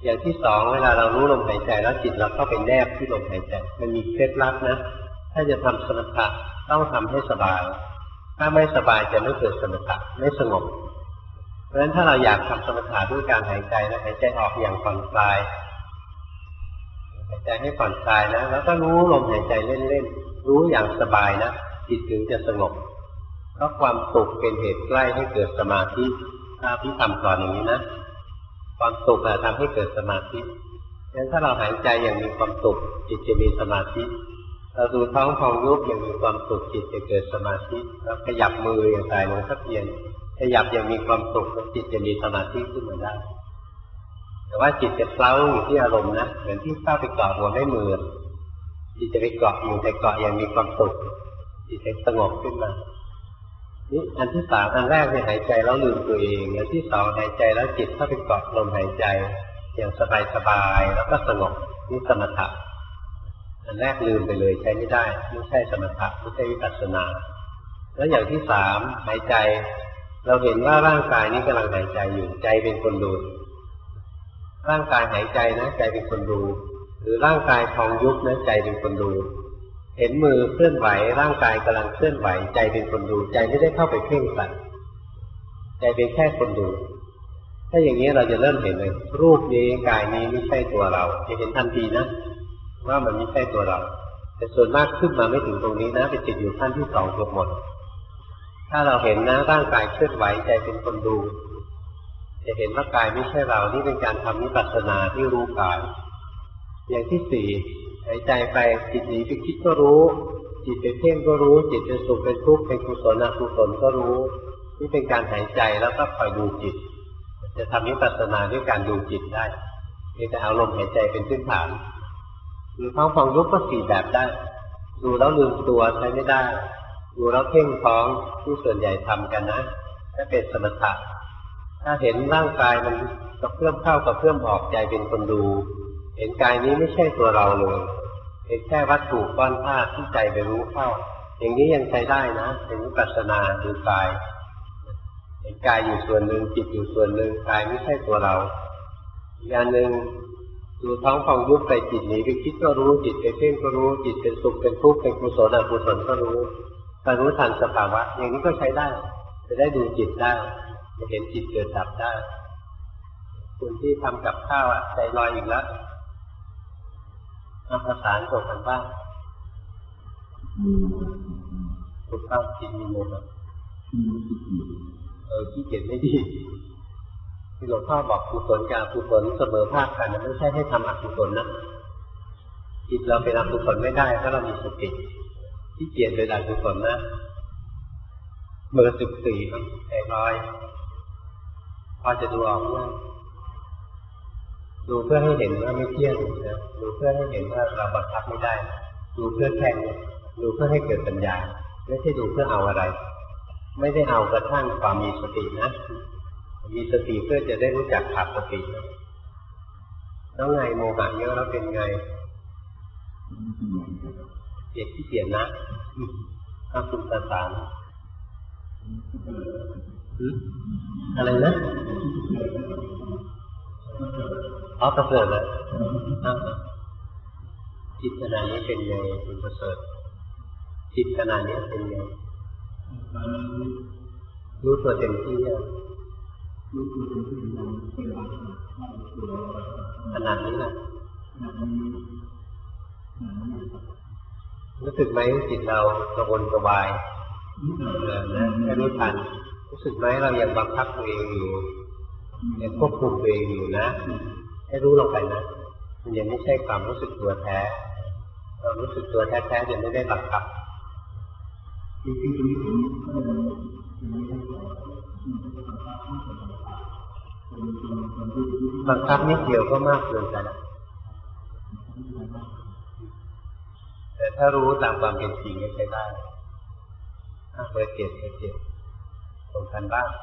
อย่างที่สองเวลาเรารู้ลมหายใจแล้วจิตเราเข้าไปแนบที่ลมหายใจมันมีเคล็ดลับนะถ้าจะทำสมถะต้องทำให้สบายถ้าไม่สบายจะไม่เกิดสมถะไม่สงบเพราะฉะนั้นถ้าเราอยากทำสมถะด้วยการหายใจนะหายใจออกอย่างผ่อนคลายหายใจให้ผ่อนคลายนะแล้วก็รู้ลมหายใจเล่นๆรู้อย่างสบายนะจิตถึงจะสงบเพราะความสุขเป็นเหตุใกล้ให้เกิดสมาธิที่ทำก่อนอย่างนี้นะความสุขทำให้เกิดสมาธิงั้นถ้าเราหายใจอย่างมีความสุขจิตจะมีสมาธิเราดูท้องพองยุบอย่างมีความสุขจิตจะเกิดสมาธิเราขยับมืออย่างกายลงสักเพียงขยับอย่างมีความสุขจิตจะมีสมาธิขึ้นมาได้แต่ว่าจิตจะเคล้าอยู่ที่อารมณ์นะเหมือนที่เข้าไปเกาะหัวแม่มือจิตจะไปเกาะอยู่แต่เกาะอย่างมีความสุขจิตจะสงบขึ้นมานี่อันที่สามอันแรกเนี่ยหายใจแล้วลืมตัวเองอันที่สองหายใจแล้วจิตเข้าไปเกาะลมหายใจอย่างสบายๆแล้วก็สงบนี่สมถะอันแรกลืมไปเลยใช้ไม่ได้ไม่ใช่สมถะไม่ใช่วิปัสสนาแล้วอย่างที่สามหายใจเราเห็นว่าร่างกายนี้กำลังหายใจอยู่ใจเป็นคนดูร่างกายหายใจนะใจเป็นคนดูหรือร่างกายพองยุบนะใจเป็นคนดูเห็นมือเคลื่อนไหวร่างกายกำลังเคลื่อนไหวใจเป็นคนดูใจไม่ได้เข้าไปเพ่งใส่ใจเป็นแค่คนดูถ้าอย่างนี้เราจะเริ่มเห็นเลยรูปนี้กายนี้ไม่ใช่ตัวเราจะเห็นทันทีนะว่ามันไม่ใช่ตัวเราแต่ส่วนมากขึ้นมาไม่ถึงตรงนี้นะไปติดอยู่ขั้นที่สองเกือบหมดถ้าเราเห็นนะร่างกายเคลื่อนไหวใจเป็นคนดูจะเห็นว่ากายไม่ใช่เรานี่เป็นการทำวิปัสสนาที่รู้กายอย่างที่สี่หายใจไปจิตหนีไปคิดก็รู้จิตไปเพ่งก็รู้จิตเป็นสุขเป็นทุกข์เป็นกุศลอกุศลก็รู้นี่เป็นการหายใจแล้วก็คอยดูจิตจะทำวิปัสสนาด้วยการดูจิตได้แต่เอาลมหายใจเป็นพื้นฐานหรือท้องพองยุบก็สี่แบบได้ดูแล้วลืมตัวใช้ไม่ได้ดูแล้วเพ่งท้องที่ส่วนใหญ่ทำกันนะถ้าเป็นสมถะถ้าเห็นร่างกายมันกระเพื่อมเข้ากระเพื่อมออกใจเป็นคนดูเห็นกายนี้ไม่ใช่ตัวเราเลยเป็นแค่วัตถุก้อนธาตุที่ใจไปรู้เข้าอย่างนี้ยังใช้ได้นะเป็นวิปัสสนาดูกายเห็นกายอยู่ส่วนหนึ่งจิตอยู่ส่วนหนึ่งกายไม่ใช่ตัวเราอีกอันหนึ่งดูท้องพองยุบไปจิตหนีไปคิดก็รู้จิตไปเพ่งก็รู้จิตเป็นสุขเป็นทุกข์เป็นกุศลอกุศลก็รู้การรู้ทันสภาวะอย่างนี้ก็ใช้ได้จะได้ดูจิตได้จะเห็นจิตเกิดดับได้คนที่ทำกับข้าวใจลอยอีกแล้วประสานส่งกันบ้างถูกต้องจิตมีโมหะขี้เกียจไม่ดีที่หลวงพ่อบอกกุศลกับอกุศลเสมอภาคกันไม่ใช่ให้ทำอกุศลนะจิตเราเป็นอกุศลไม่ได้ถ้าเรามีสติขี้เกียจเป็นอกุศลนะเบอร์14ครับใจลอยพอจะดูออกไหมดูเพื่อให้เห็นว่าไม่เที่ยงนะดูเพื่อให้เห็นว่าเราบังคับไม่ได้ดูเพื่อแข่งดูเพื่อให้เกิดปัญญาไม่ใช่ดูเพื่อเอาอะไรไม่ได้เอากระทั่งความมีสตินะมีสติเพื่อจะได้รู้จักขับสตินะแล้วไงโมหะเยอะแล้วเป็นไงเกียจขี้เกียจนะถ้าคุณประสานอะไรนะประเสริฐเลยจิตขณะนี้เป็นไงคุณประเสริฐจิตขณะนี้เป็นไงรู้ตัวเต็มที่ยังขณะนี้นะรู้สึกไหมจิตเรากระวนกระวายไม่รู้ทันรู้สึกไหมเรายังบังคับตัวเองอยู่ยังควบคุมตัวเองอยู่นะให้รู้ลงไปนะมันยังไม่ใช่ความรู้สึกตัวแท้ความรู้สึกตัวแท้ๆยังไม่ได้บังคับบังคับนิดเดียวก็มากเกินไปแล้วแต่ถ้ารู้ตามความเป็นจริงก็ใช้ได้เปิดเจ็บตรงกันบ้าง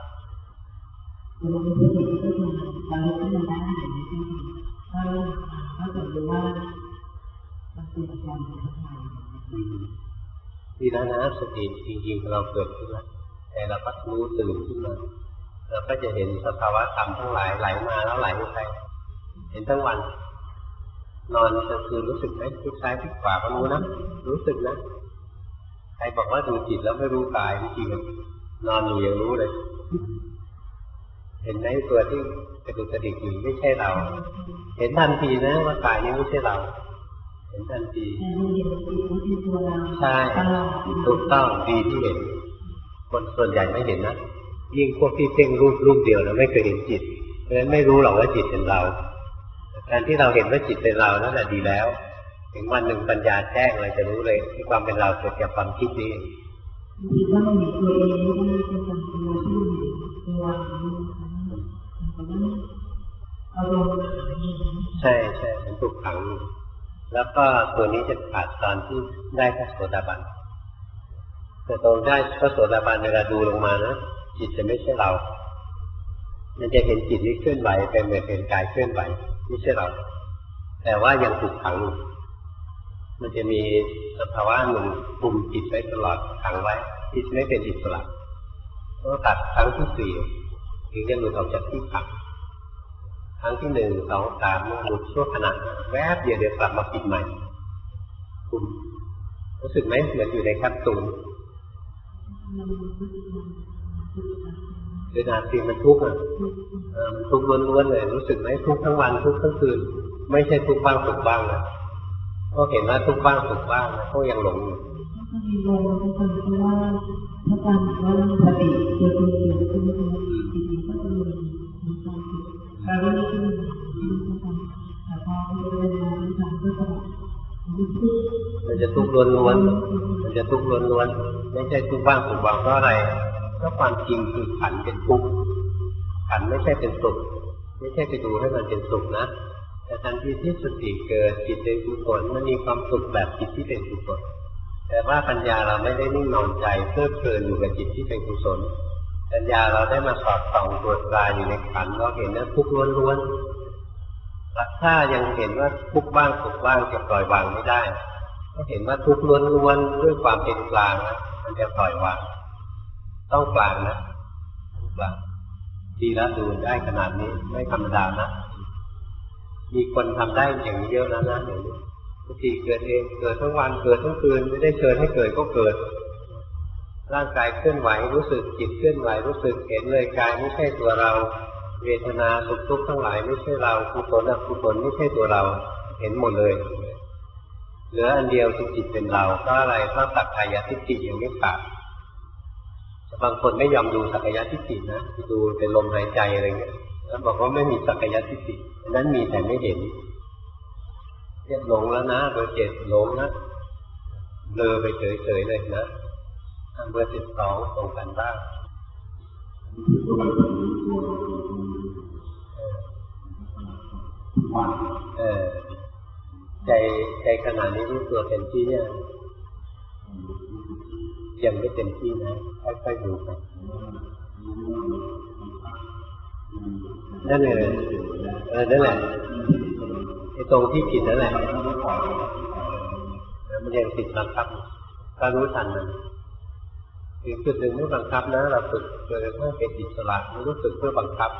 ดีแล้วนะสติจริงๆเราเกิดขึ้นแล้วแต่เราก็รู้ตื่นขึ้นมาเราก็จะเห็นสภาวะธรรมทั้งหลายไหลมาแล้วไหลไปเห็นทั้งวัน นอนกลางคืนรู้สึกไหมพลิกซ้ายพลิกขวาก็รู้นะรู้สึกนะใครบอกว่าดูจิตแล้วไม่รู้กายจริงๆนอนอยู่ยังรู้เลย เห็นไหมตัวที่กระดุกกระดิกอยู่ไม่ใช่เรา เห็นทันทีนะว่ากายนี้ไม่ใช่เรา เห็นทันทีใช่ถูกต้องดีที่เห็นคนส่วนใหญ่ไม่เห็นนะยิ่งพวกที่เพ่งรูปเดียวแล้วไม่เคยเห็นจิตเพราะฉะนั้นไม่รู้หรอกว่าจิตเป็นเราการที่เราเห็นว่าจิตเป็นเรานั่นแหละดีแล้วถึงวันหนึ่งปัญญาแจ้งเราจะรู้เลยที่ความเป็นเราเกิดจากความคิดนี้คิดว่ามันมีตัวเองไม่ได้เป็นตัวที่ตัวอารมณ์ใช่ใช่มันถูกขังแล้วก็ตัวนี้จะขาดตอนที่ได้พระโสดาบันแต่ตรงได้พระโสดาบันเวลาดูลงมานะจิตจะไม่ใช่เรามันจะเห็นจิตที่เคลื่อนไหวเป็นเหมือนเป็นกายเคลื่อนไหวไม่ใช่เราแต่ว่ายังถูกขังอยู่มันจะมีสภาวะหนึ่งคุมจิตไว้ตลอดขังไว้จิตไม่เป็นอิสระต้องตัดครั้งที่สี่ถึงจะหลุดออกจากที่ขังครั้งที่หนึ่งสองสามหลุดชั่วขณะแวบเดียวกลับมาปิดใหม่คุมรู้สึกไหมเหมือนอยู่ในแคปซูลเวลาที่มันทุกข์มันทุกข์ล้วนๆเลยรู้สึกไหมทุกข์ทั้งวันทุกข์ทั้งคืนไม่ใช่ทุกข์บ้างสุขบ้างนะก็เห็นว่าทุกข์บ้างสุขบ้างนะก็ยังหลงอยู่มีโลก็คือว่าถ้าการว่าสติเกิดขึ้นจิตก็จะมีความสุขเราไม่ได้ขึ้นแต่พอเวลาที่ทำก็จะมันจะทุกข์ล้วนๆมันจะทุกข์ล้วนๆไม่ใช่ทุกข์บ้างสุขบ้างเพราะอะไรเพราะความจริงคือขันเป็นทุกข์ขันไม่ใช่เป็นสุขไม่ใช่ไปดูให้มันเป็นสุขนะแต่ทันทีที่สติเกิดจิตเป็นกุศลมันมีความสุขแบบจิตที่เป็นกุศลแต่ว่าปัญญาเราไม่ได้นิ่งนอนใจเพลิดเพลินอยู่กับจิตที่เป็นกุศลปัญญาเราได้มาสอดส่องตรวจตราอยู่ในขันเราเห็นว่าทุกข์ล้วนๆถ้ายังเห็นว่าทุกข์บ้างสุขบ้างจะปล่อยวางไม่ได้ก็เห็นว่าทุกข์ล้วนๆด้วยความเป็นกลางนะมันจะปล่อยวางต้องกลางนะกลางดีแล้วดูได้ขนาดนี้ไม่ธรรมดานะมีคนทำได้อย่างนี้เยอะแล้วนะอย่างนี้บางทีเกิดเองเกิดทั้งวันเกิดทั้งคืนไม่ได้เชิญให้เกิดก็เกิดร่างกายเคลื่อนไหวรู้สึกจิตเคลื่อนไหวรู้สึกเห็นเลยกายไม่ใช่ตัวเราเวทนาสุขทุกข์ทั้งหลายไม่ใช่เรากุศลอกุศลไม่ใช่ตัวเราเห็นหมดเลยเหลืออันเดียวคือจิตเป็นเราเพราะอะไรเพราะสักกายทิฏฐิยังไม่ขาดบางคนไม่ยอมดูสักกายทิฏฐินะดูเป็นลมหายใจอะไรเงี้ยแล้วบอกว่าไม่มีสักกายทิฏฐินั้นมีแต่ไม่เห็นเรียกหลงแล้วนะเบอร์เจ็ดหลงนะเบลอไปเฉยๆเลยนะเบอร์12ตรงกันบ้างใจขนาดนี้รู้ตัวเต็มที่ยังไม่เต็มที่นะค่อยๆดูไปนั่นเลยนั่นแหละไอ้ตรงที่ผิดนั่นแหละมันยังติดบังคับก็รู้ทันมันคือจุดหนึ่งไม่บังคับนะเราฝึกโดยเพื่อเป็นอิสระไม่รู้สึกเพื่อบังคับ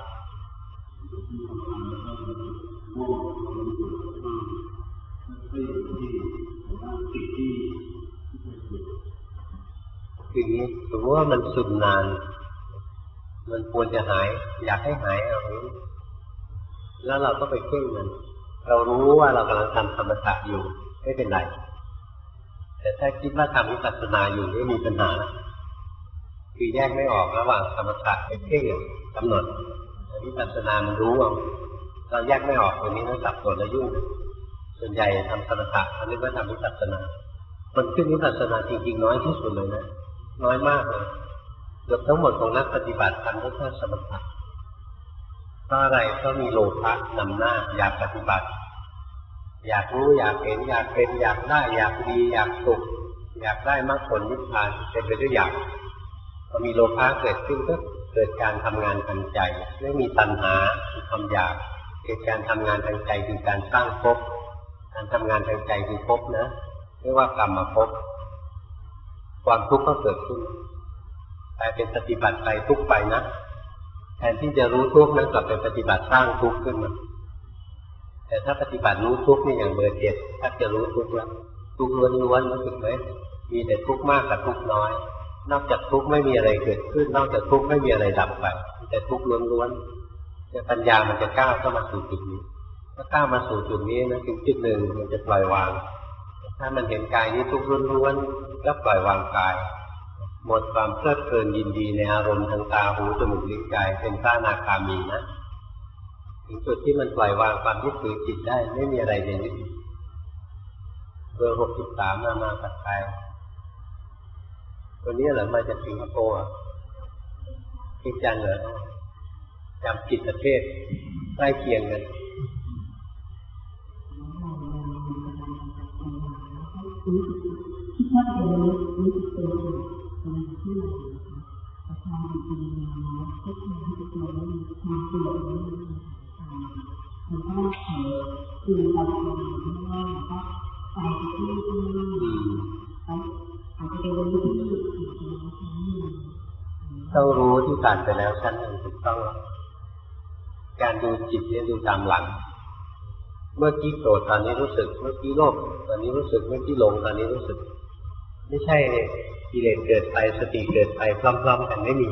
คืออย่างนี้สมมติว่ามันซึมนานมันควรจะหายอยากให้หายเอาแล้วเราก็ไปเพ่งมันเรารู้ว่าเรากำลังทำสมถะอยู่ไม่เป็นไรแต่ถ้าคิดว่าทำวิปัสสนาอยู่นี่มีปัญหาคือแยกไม่ออกระหว่างสมถะกับเพ่งกำหนดวิปัสสนามันรู้ว่าเราแยกไม่ออกตรงนี้ต้องสับสนและยุ่งส่วนใหญ่ทำสมถะเขาเรียกว่าทำวิปัสสนาคนขึ้นวิปัสสนาจริงๆน้อยที่สุดเลยนะน้อยมากเลยเกือบทั้งหมดของนักปฏิบัติทำได้แค่สมถะเพราะอะไรเพราะมีโลภะนำหน้าอยากปฏิบัติอยากรู้อยากเห็นอยากเป็นอยากได้อยากดีอยากสุขอยากได้มรรคผลนิพพานเป็นไปด้วยอยากพอมีโลภะเกิดขึ้นก็เกิดการทำงานทางใจไม่มีตัณหาคือความอยากเกิดการทำงานทางใจคือการสร้างภพการทำงานทางใจคือภพนะเรียกว่ากรรมภพความทุกข์ก็เกิดขึ้นแต่เป็นปฏิบัติไปทุกข์ไปนะแทนที่จะรู้ทุกข์นั้นกลับเป็นปฏิบัติสร้างทุกข์ขึ้นมาแต่ถ้าปฏิบัติรู้ทุกข์นี่อย่างเบอร์ 7ถ้าจะรู้ทุกข์แล้วทุกข์ล้วนๆรู้สึกไหมมีแต่ทุกข์มากกับทุกข์น้อยนอกจากทุกข์ไม่มีอะไรเกิดขึ้นนอกจากทุกข์ไม่มีอะไรดับไปแต่ทุกข์ล้วนๆแต่ปัญญามันจะก้าวเข้ามาสู่จุดนี้ถ้าก้าวมาสู่จุดนี้นะถึงจุดหนึ่งมันจะปล่อยวางถ้ามันเห็นกายนี้ทุกข์ล้วนๆก็ปล่อยวางกายหมดความเพลิดเพลินยินดีในอารมณ์ทางตาหูจมูกลิ้นกายเป็นพระอนาคามีนะถึงจุดที่มันปล่อยวางความยึดถือจิตได้ไม่มีอะไรจะยึดเบอร์ 63มาตัดกายตัวนี้เหรอมาจากสิงคโปร์จริงจังเหรอจำจิตประเทศใกล้เคียงกันคิดว่าเป็นรู้สึกตัวเป็นที่ไหนประชาชนเป็นงานแล้วก็ทำให้ตัวเรามีความเปลี่ยนแปลงมันก็คือเราทำไม่ได้ก็ไปที่ไปอาจจะเป็นรู้ที่ต้องรู้ที่ผ่านไปแล้วชั้นหนึ่งถูกต้องการดูจิตเนี่ยดูตามหลังเมื่อกี้โกรธตอนนี้รู้สึกเมื่อกี้โลภตอนนี้รู้สึกเมื่อกี้หลงตอนนี้รู้สึกไม่ใช่กิเลสเกิดไปสติเกิดไปพร้อมๆกันไม่มี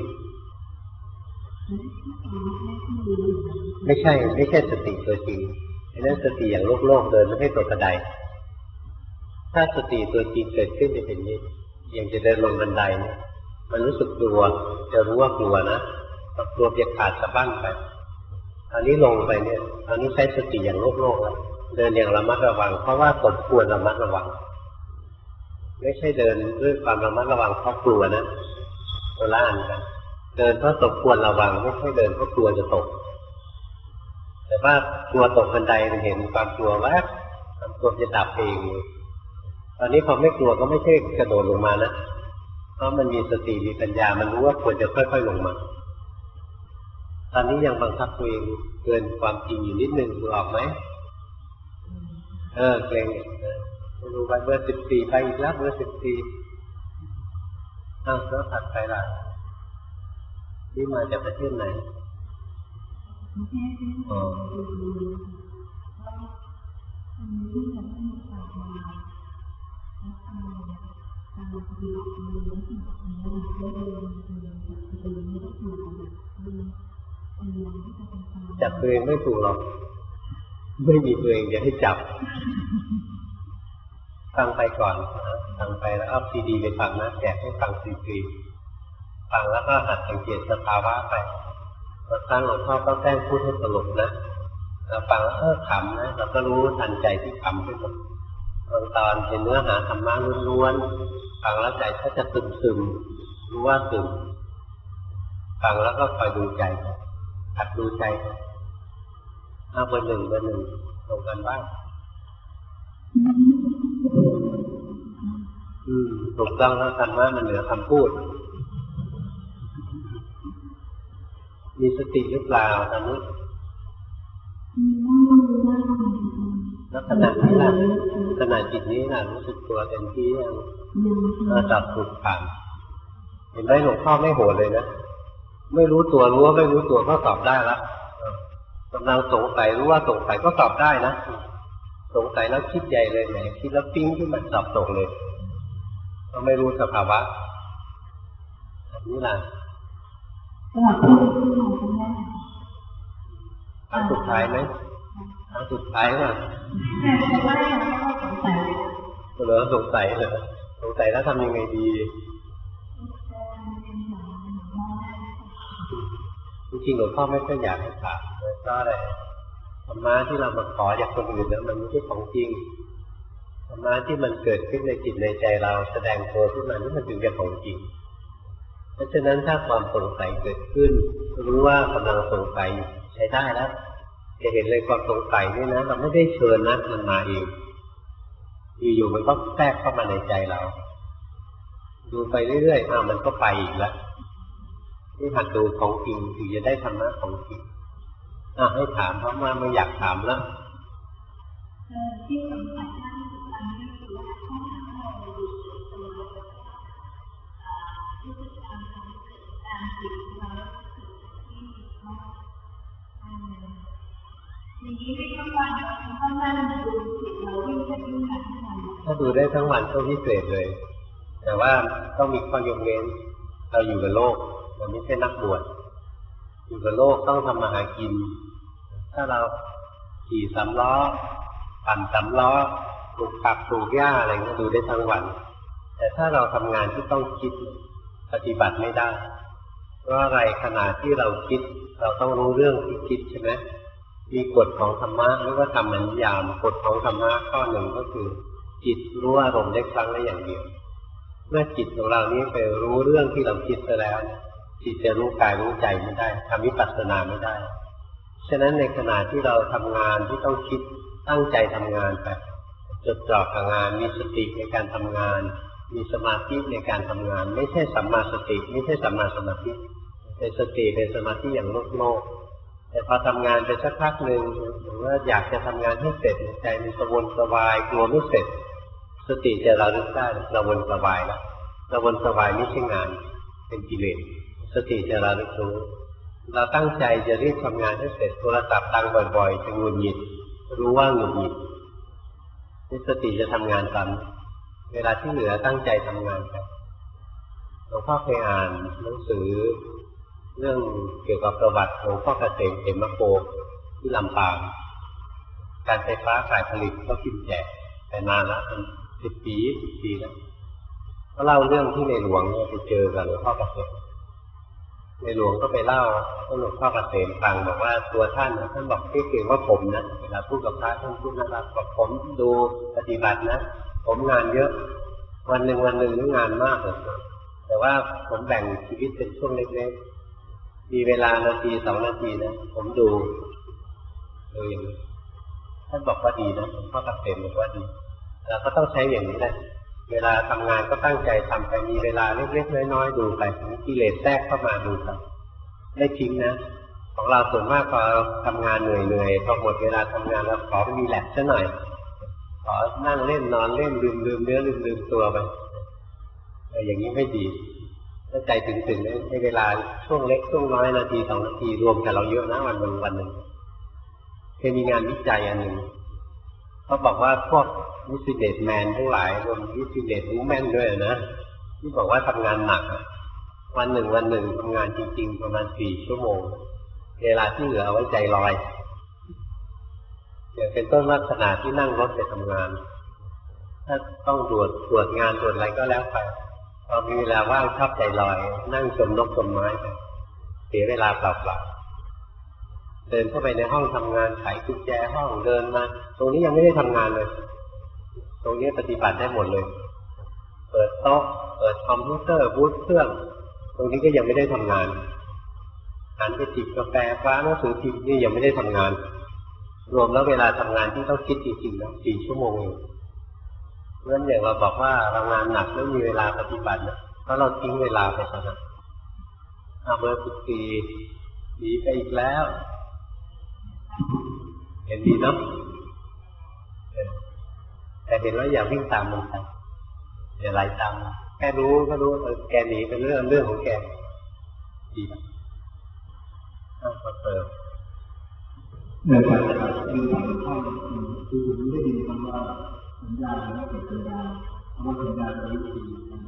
ไม่ใช่สติตัวจริงไอ้นั่นสติอย่างโลกเดินไม่ให้ตัวกระไดถ้าสติตัวจริงเกิดขึ้นจะเป็นนี้อย่างจะเดินลงบันไดเนี่ยมันรู้สึกกลัวจะรู้ว่ากลัวนะกลัวจะขาดสะบั้นไปตอนนี้ลงไปเนี่ยตอนนี้ใช้สติอย่างโลกแล้วเดินอย่างระมัดระวังเพราะว่าสมควรระมัดระวังไม่ใช่เดินด้วยความระมัดระวังเพราะกลัวนะตัวละอันกันเดินเพราะสมควรระวังไม่ใช่เดินเพราะกลัวจะตกแต่ว่ากลัวตกบันไดมันเห็นความกลัวว่าความกลัวจะดับเองตอนนี้พอไม่กลัวก็ไม่ใช่กระโดดลงมานะเพราะมันมีสติมีปัญญามันรู้ว่าควรจะค่อยๆลงมาตอนนี้ยังบังคับตัวเองเกินความจริงอยู่นิดนึงดูออกไหมเกรงไม่รู้ว่าเบอร์ 14ไปอีกแล้วเบอร์ 14แล้วถัดไปล่ะนี่มาจากประเทศไหนอ๋อจับตัวเองไม่ถูกหรอกไม่มีตัวเองจะให้จับฟังไปก่อนฟังไปแล้วเอาซีดีไปฟังนะแจกให้ฟังฟรีๆฟังแล้วก็หัดสังเกตสภาวะไปบางครั้งหลวงพ่อก็แกล้งพูดให้ตลกนะเราฟังแล้วขำนะเราก็รู้ทันใจที่ขำขึ้นมาบางตอนเป็นเนื้อหาธรรมะล้วนๆฟังแล้วใจก็จะซึมๆรู้ว่าซึมฟังแล้วก็คอยดูใจหัดดูใจเบอร์ 1ลงกันบ้างถูกต้องแล้วธรรมะมันเหนือคำพูดมีสติหรือเปล่าตอนนี้แล้วขณะนี้ล่ะขณะจิตนี้ล่ะรู้สึกตัวเต็มที่ยังจับถูกผ่านเห็นไหมหลวงพ่อไม่โหดเลยนะไม่รู้ตัวรู้ว่าไม่รู้ตัวก็ตอบได้แล้วกำลังสงสัยรู้ว่าสงสัยก็ตอบได้นะสงสัยแล้วคิดใหญ่เลยไหนคิดแล้วปิ้งขึ้นมาตอบตรงเลยก็ไม่รู้สภาวะนี่ล่ะครั้งสุดท้ายไหมครั้งสุดท้ายน่ะเหรอสงสัยแล้วทำยังไงดีจริงๆหลวงพ่อไม่ค่อยอยากให้ถามก็อะไรธรรมะที่เรามาขอจากคนอื่นแล้วมันไม่ใช่ของจริงธรรมะที่มันเกิดขึ้นในจิตในใจเราแสดงตัวขึ้นมานี่มันถึงจะของจริงเพราะฉะนั้นถ้าความสงสัยเกิดขึ้นรู้ว่ากำลังสงสัยใช้ได้แล้วจะเห็นเลยความสงสัยนี่นะเราไม่ได้เชิญนะมันมาเองอยู่ๆมันก็แทรกเข้ามาในใจเราดูไปเรื่อยๆมันก็ไปอีกแล้วนี่หัดดูของจริงถึงจะได้ธรรมะของจริงให้ถามเพราะว่าไม่อยากถามแล้วที่สำคัญที่สุดก็คือว่าถ้าเรารู้สึกตัวรู้สึกตามจิตเราที่เขาอย่างนี้ไม่ต้องวันต้องนั่งดูจิตเราวิ่งไปวิ่งมาทั้งวันถ้าดูได้ทั้งวันก็พิเศษเลยแต่ว่าต้องมีข้อยกเว้นเราอยู่กับโลกเราไม่ใช่นักบวชอยู่กับโลกต้องทำมาหากินถ้าเราขี่สามล้อปั่นสามล้อปลูกผักปลูกหญ้าอะไรก็ดูได้ทั้งวันแต่ถ้าเราทำงานที่ต้องคิดปฏิบัติไม่ได้เพราะอะไรขณะที่เราคิดเราต้องรู้เรื่องที่คิดใช่ไหมมีกฎของธรรมะหรือว่าธรรมนิยามกฎของธรรมะข้อหนึ่งก็คือจิตรู้อารมณ์ได้ครั้งละอย่างเดียวเมื่อจิตของเรานี้ไปรู้เรื่องที่เราคิดไปแล้วจิตจะรู้กายรู้ใจไม่ได้ทำวิปัสสนาไม่ได้ฉะนั้นในขณะที่เราทำงานที่ต้องคิดตั้งใจทำงานไปจดจ่อกับงานมีสติในการทำงานมีสมาธิในการทำงานไม่ใช่สัมมาสติไม่ใช่สัมมาสมาธิเป็นสติเป็นสมาธิอย่างโลกแต่พอทำงานไปสักพักหนึ่งหรือว่าอยากจะทำงานให้เสร็จใจมันกระวนกระวายกลัวไม่เสร็จสติจะระลึกได้กระวนกระวายแล้วกระวนกระวายไม่ใช่งานเป็นกิเลสสติจะระลึกรู้เราตั้งใจจะรีบทำงานให้เสร็จโทรศัพท์ดังบ่อยๆจะหงุดหงิดรู้ว่าหงุดหงิดนี่สติจะทำงานตามเวลาที่เหลือตั้งใจทำงานไปหลวงพ่อเคยอ่านหนังสือเรื่องเกี่ยวกับประวัติหลวงพ่อเกษมเขมโกที่ลำปางการไฟฟ้าฝ่ายผลิตก็พิมพ์แจกแต่นานละเป็น10 ปี20 ปีแล้วก็เล่าเรื่องที่ในหลวงไปเจอกับหลวงพ่อเกษมในหลวงก็ไปเล่าให้หลวงพ่อเกษมฟังบอกว่าตัวท่านบอกเก่งว่าผมนะเวลาพูดกับพระท่านพูดนะครับบอกผมดูปฏิบัตินะผมงานเยอะวันหนึ่งนี่งานมากเลยแต่ว่าผมแบ่งชีวิตเป็นช่วงเล็กๆมีเวลานาที2 นาทีนะผมดูอย่างนี้ท่านบอกว่าดีนะหลวงพ่อเกษมบอกว่าดีเราก็ต้องใช้อย่างนี้แหละเวลาทำงานก็ตั้งใจทำไปมีเวลาเล็กๆน้อยๆดูไปกิเลสแทรกเข้ามาดูไปไม่ทิ้งนะของเราส่วนมากพอทำงานเหนื่อยพอหมดเวลาทำงานแล้วขอรีแลกซ์ซะหน่อยขอนั่งเล่นนอนเล่นลืมเนื้อลืมตัวไปอย่างนี้ไม่ดีถ้าใจถึงๆให้เวลาช่วงเล็กช่วงน้อยนาที2 นาทีรวมกับเราเยอะนะวันหนึ่งเคยมีงานวิจัยอันหนึ่งเขาบอกว่าพวกวิสิเดตแมนทั้งหลายรวมวิสิเดตวูแมนด้วยนะที่บอกว่าทำงานหนักวันหนึ่งทำงานจริงๆประมาณ4 ชั่วโมงเวลาที่เหลือเอาไว้ใจลอยอย่างเป็นต้นว่าขณะที่นั่งรถไปทำงานถ้าต้องตรวจงานตรวจอะไรก็แล้วไปพอมีเวลาว่างชอบใจลอยนั่งชมนกชมไม้เสียเวลาเปล่าๆเดินเข้าไปในห้องทำงานไขกุญแจห้องเดินมาตรงนี้ยังไม่ได้ทำงานเลยตรงนี้ปฏิบัติได้หมดเลยเปิดโต๊ะเปิดคอมพิวเตอร์บูตเครื่องตรงนี้ก็ยังไม่ได้ทำงานหันไปจิบกาแฟฟ้าหนังสือพิมพ์นี่ยังไม่ได้ทำงานรวมแล้วเวลาทำงานที่ต้องคิดจริงๆนะ4 ชั่วโมงเองเพราะฉะนั้นอย่างเราบอกว่าเรางานหนักไม่มีเวลาปฏิบัตินะเพราะเราทิ้งเวลาไปซะนะเบอร์14ดีไปอีกแล้วเห็นดีเนาะแต่เห็นว่าอย่าวิ่งตามมันไปอย่าไหลตามแค่รู้ก็รู้แกหนีเป็นเรื่องของแกดีนะก็เปิดในการปฏิบัติที่ทำให้คือไม่ได้ยินคำว่าสัญญาและเกิดสัญญาคำว่าสัญญาเป็นวิธี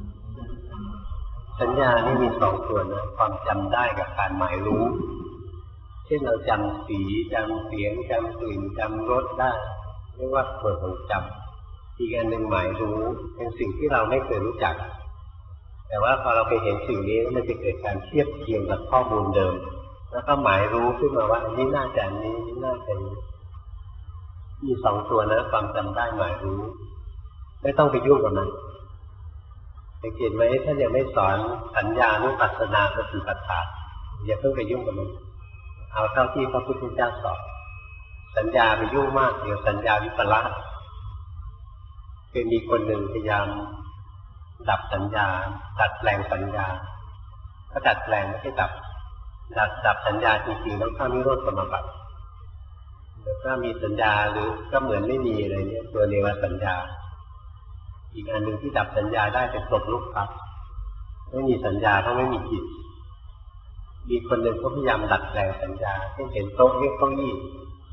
สัญญานี่มี2 ส่วนนะความจำได้กับการหมายรู้เช่นเราจำสีจำเสียงจำกลิ่นจำรสได้เรียกว่าส่วนของจำอีกอันหนึ่งหมายรู้เป็นสิ่งที่เราไม่เคยรู้จักแต่ว่าพอเราไปเห็นสิ่งนี้มันจะเกิดการเทียบเคียงกับข้อมูลเดิมแล้วก็หมายรู้ขึ้นมาว่าอันนี้น่าจะอันนี้น่าจะมี2 ตัวนะความจำได้หมายรู้ไม่ต้องไปยุ่งกับมันสังเกตไหมท่านยังไม่สอนสัญญานุปัสสนาสติปัฏฐานอย่าเพิ่งไปยุ่งกับมันเอาเท่าที่พระพุทธเจ้าสอนสัญญาไปยุ่งมากเดี๋ยวสัญญาวิปลาสคือมีคนหนึ่งพยายามดับสัญญาดัดแปลงสัญญาก็ดัดแปลงไม่ใช่ดับสัญญาจริงๆต้องเข้านิโรธสมาบัติแล้วก็มีสัญญาหรือก็เหมือนไม่มีอะไรเนี่ยตัวเนวสัญญาอีกอันหนึ่งที่ดับสัญญาได้เป็นตกลุกครับไม่มีสัญญาต้องไม่มีจิตมีคนหนึ่งก็พยายามดัดแปลงสัญญาเช่นเห็นโต๊ะเรียกเก้าอี้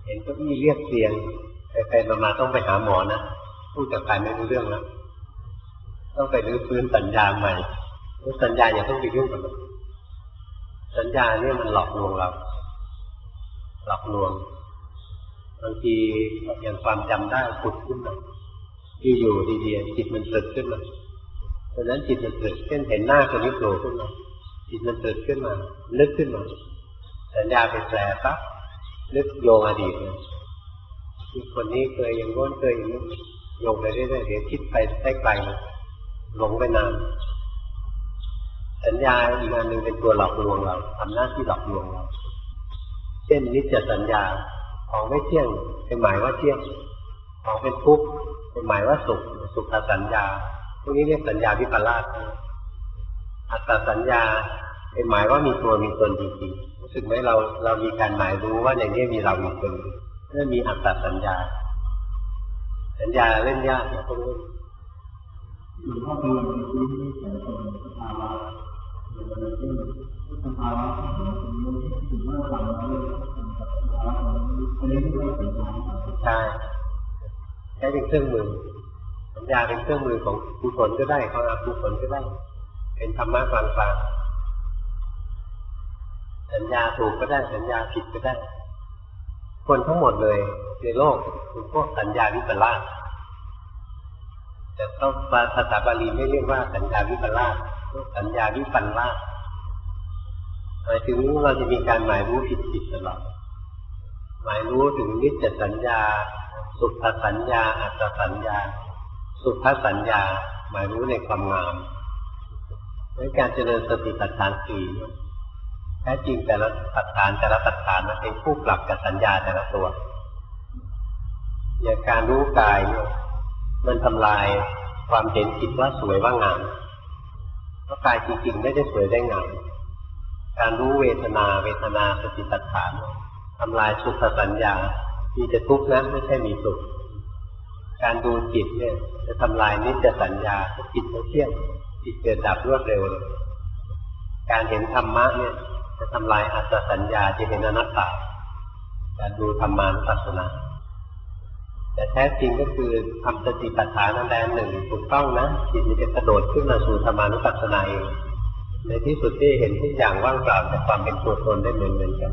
เห็นเก้าอี้เรียกเตียงไปมาต้องไปหาหมอนะพูดกับใครไม่รู้เรื่องแล้วต้องไปรื้อฟื้นสัญญาใหม่สัญญาอย่าต้องไปยุ่งกับมันสัญญาเนี่ยมันหลอกลวงเราหลอกลวงบางทีอย่างความจำได้ผุดขึ้นมาอยู่ดีๆจิตมันเกิดขึ้นมาดังนั้นจิตมันเกิดเช่นเห็นหน้าคนนี้โผล่ขึ้นมาจิตมันเกิดขึ้นมานึกขึ้นมาสัญญาไปแปลปั๊บนึกโยงอดีตเลยคนนี้เคยอย่างโน้นเคยอย่างนี้โยงไปเรื่อยๆเดี๋ยวคิดไปได้ไกลหลงไปนานสัญญาอีกอันหนึ่งเป็นตัวหลอกลวงเราทำหน้าที่หลอกลวงเราเช่นนิจจสัญญาของไม่เที่ยงเป็นหมายว่าเที่ยงของเป็นทุกข์เป็นหมายว่าสุขสัญญาพวกนี้เรียกสัญญาวิปลาสอัตตสัญญาเป็นหมายว่ามีตัวมีตนจริงๆรู้สึกไหมเรามีการหมายรู้ว่าในนี้มีเราอยู่ตนนั่นมีอัตตสัญญาสัญญาเล่นยากนะพวกนี้หลวงพ่อเตือนที่นี่แต่เป็นสภาวะสภาวะถึงว่าเราไม่สภาวะอันนี้ไม่เป็นไรใช่ใช้เป็นเครื่องมือสัญญาเป็นเครื่องมือของกุศลก็ได้ของอกุศลก็ได้เป็นธรรมะกลางๆสัญญาถูกก็ได้สัญญาผิดก็ได้คนทั้งหมดเลยในโลกเป็นพวกสัญญาวิปลาสแต่ต้องภาษาบาลีไม่เรียกว่าสัญญาวิปลาสสัญญาวิปัลลาสหมายถึงเราจะมีการหมายรู้ผิดตลอดหมายรู้ถึงนิจจสัญญาสุขสัญญาอัตตสัญญาสุขสัญญาหมายรู้ในความงามในการเจริญสติปัฏฐานสี่แท้จริงแต่ละปัฏฐานมันเป็นคู่ปรับกับสัญญาแต่ละตัวอย่างการรู้กายเนี่ยมันทำลายความเห็นผิดว่าสวยว่างามเพราะกายจริงๆไม่ได้สวยได้งามการรู้เวทนาสติปัฏฐานทำลายสุขสัญญามีแต่ทุกข์นั้นไม่ใช่มีสุขการดูจิตเนี่ยจะทำลายนิจจสัญญาจิตไม่เที่ยงจิตเกิดดับรวดเร็วเลยการเห็นธรรมะเนี่ยจะทำลายอัตตสัญญาจะเห็นอนัตตาการดูธรรมานุปัสสนาแต่แท้จริงก็คือทำสติปัฏฐานนั่นแหละหนึ่งถูกต้องนะจิตมันจะกระโดดขึ้นมาสู่ธรรมานุปัสสนาเองในที่สุดที่เห็นทุกอย่างว่างเปล่าจากความเป็นตัวตนได้เหมือนกัน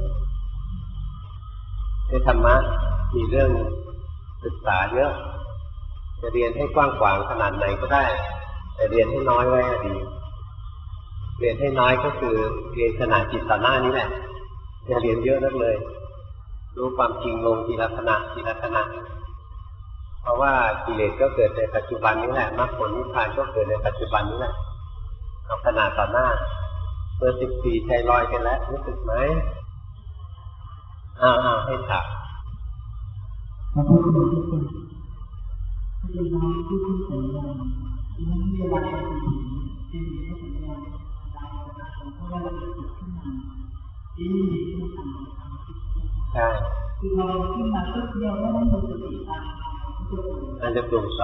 ในธรรมะมีเรื่องศึกษาเยอะจะเรียนให้กว้างขวางขนาดไหนก็ได้แต่เรียนให้น้อยไว้ดีเรียนให้น้อยก็คือเรียนขนาดจิตต่อหน้านี้แหละอย่าเรียนเยอะนักเลยรู้ความจริงลงทีละขณะเพราะว่ากิเลสก็เกิดในปัจจุบันนี้แหละมรรคผลนิพพานก็เกิดในปัจจุบันนี้แหละเอาขนาดต่อหน้าเบอร์14ใจลอยกันแล้วรู้สึกไหมให้ถามพระพุทธเจ้าเป็นน้องที่พูดสัญญาไม่มีเวลาจะถึงเป็นสัญญาได้เพราะว่าเราจะติดขึ้นมาที่นี่ที่ทำใช่คือเราขึ้นมาก็เดียวไม่ได้มีสติตามอันจะปรุงต่อ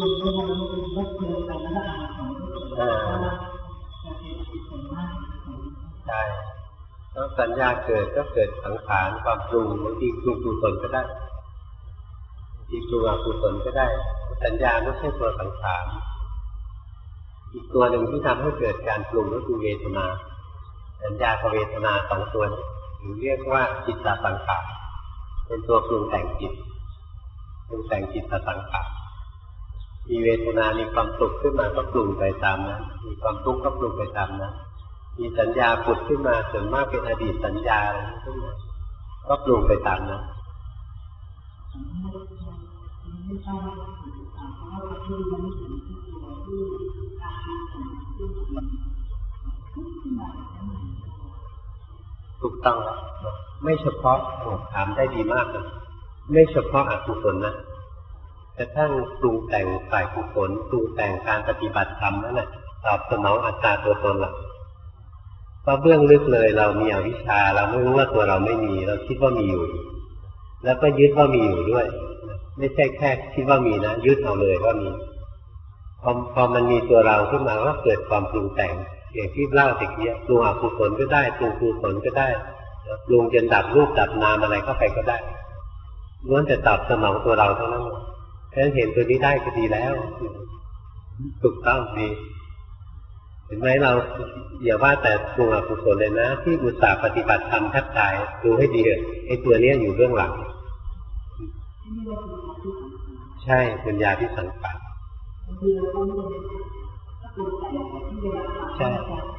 ใช่แล้วสัญญาเกิดก็เกิดสังขารความปรุงบางทีปรุงกุศลก็ได้บางทีปรุงอกุศลก็ได้สัญญาไม่ใช่ตัวสังขารอีกตัวหนึ่งที่ทำให้เกิดการปรุงก็คือเวทนาสัญญากับเวทนาสองตัวหรือเรียกว่าจิตตสังขารเป็นตัวปรุงแต่งจิตปรุงแต่งจิตตสังขารมีเวทนามีความสุขขึ้นมาก็ปรุงไปตามนั้นมีความทุกข์ก็ปรุงไปตามนั้นมีสัญญาผุดขึ้นมาส่วนมากเป็นอดีตสัญญาขึ้นมาก็ปรุงไปตามนั้นถูกต้องแล้วไม่เฉพาะถามได้ดีมากเลยไม่เฉพาะอกุศลนะแต่ถ้าปรุงแต่งฝ่ายกุศลปรุงแต่งการปฏิบัติธรรมนั่นแหละตอบสนองอัตตาตัวตนหลักเพราะเบื้องลึกเลยเรามีอวิชชาเราไม่รู้ว่าตัวเราไม่มีเราคิดว่ามีอยู่แล้วก็ยึดว่ามีอยู่ด้วยไม่ใช่แค่คิดว่ามีนะยึดเอาเลยว่ามีพอมันมีตัวเราขึ้นมาก็เกิดความปรุงแต่งอย่างที่เล่าตะกี้ปรุงอกุศลก็ได้ปรุงกุศลก็ได้ปรุงจนดับรูปดับนามอะไรเข้าไปก็ได้ล้วนแต่ตอบสนองตัวเราเท่านั้นฉะนั้นเห็นตัวนี้ได้ก็ดีแล้วถูกต้องดีเห็นไหมเราอย่าว่าแต่ปรุงอกุศลเลยนะที่อุตส่าห์ปฏิบัติธรรมแทบตายดูให้ดีเถอะไอ้ตัวเนี้ยอยู่เบื้องหลังใช่ปัญญาที่สังขารใช่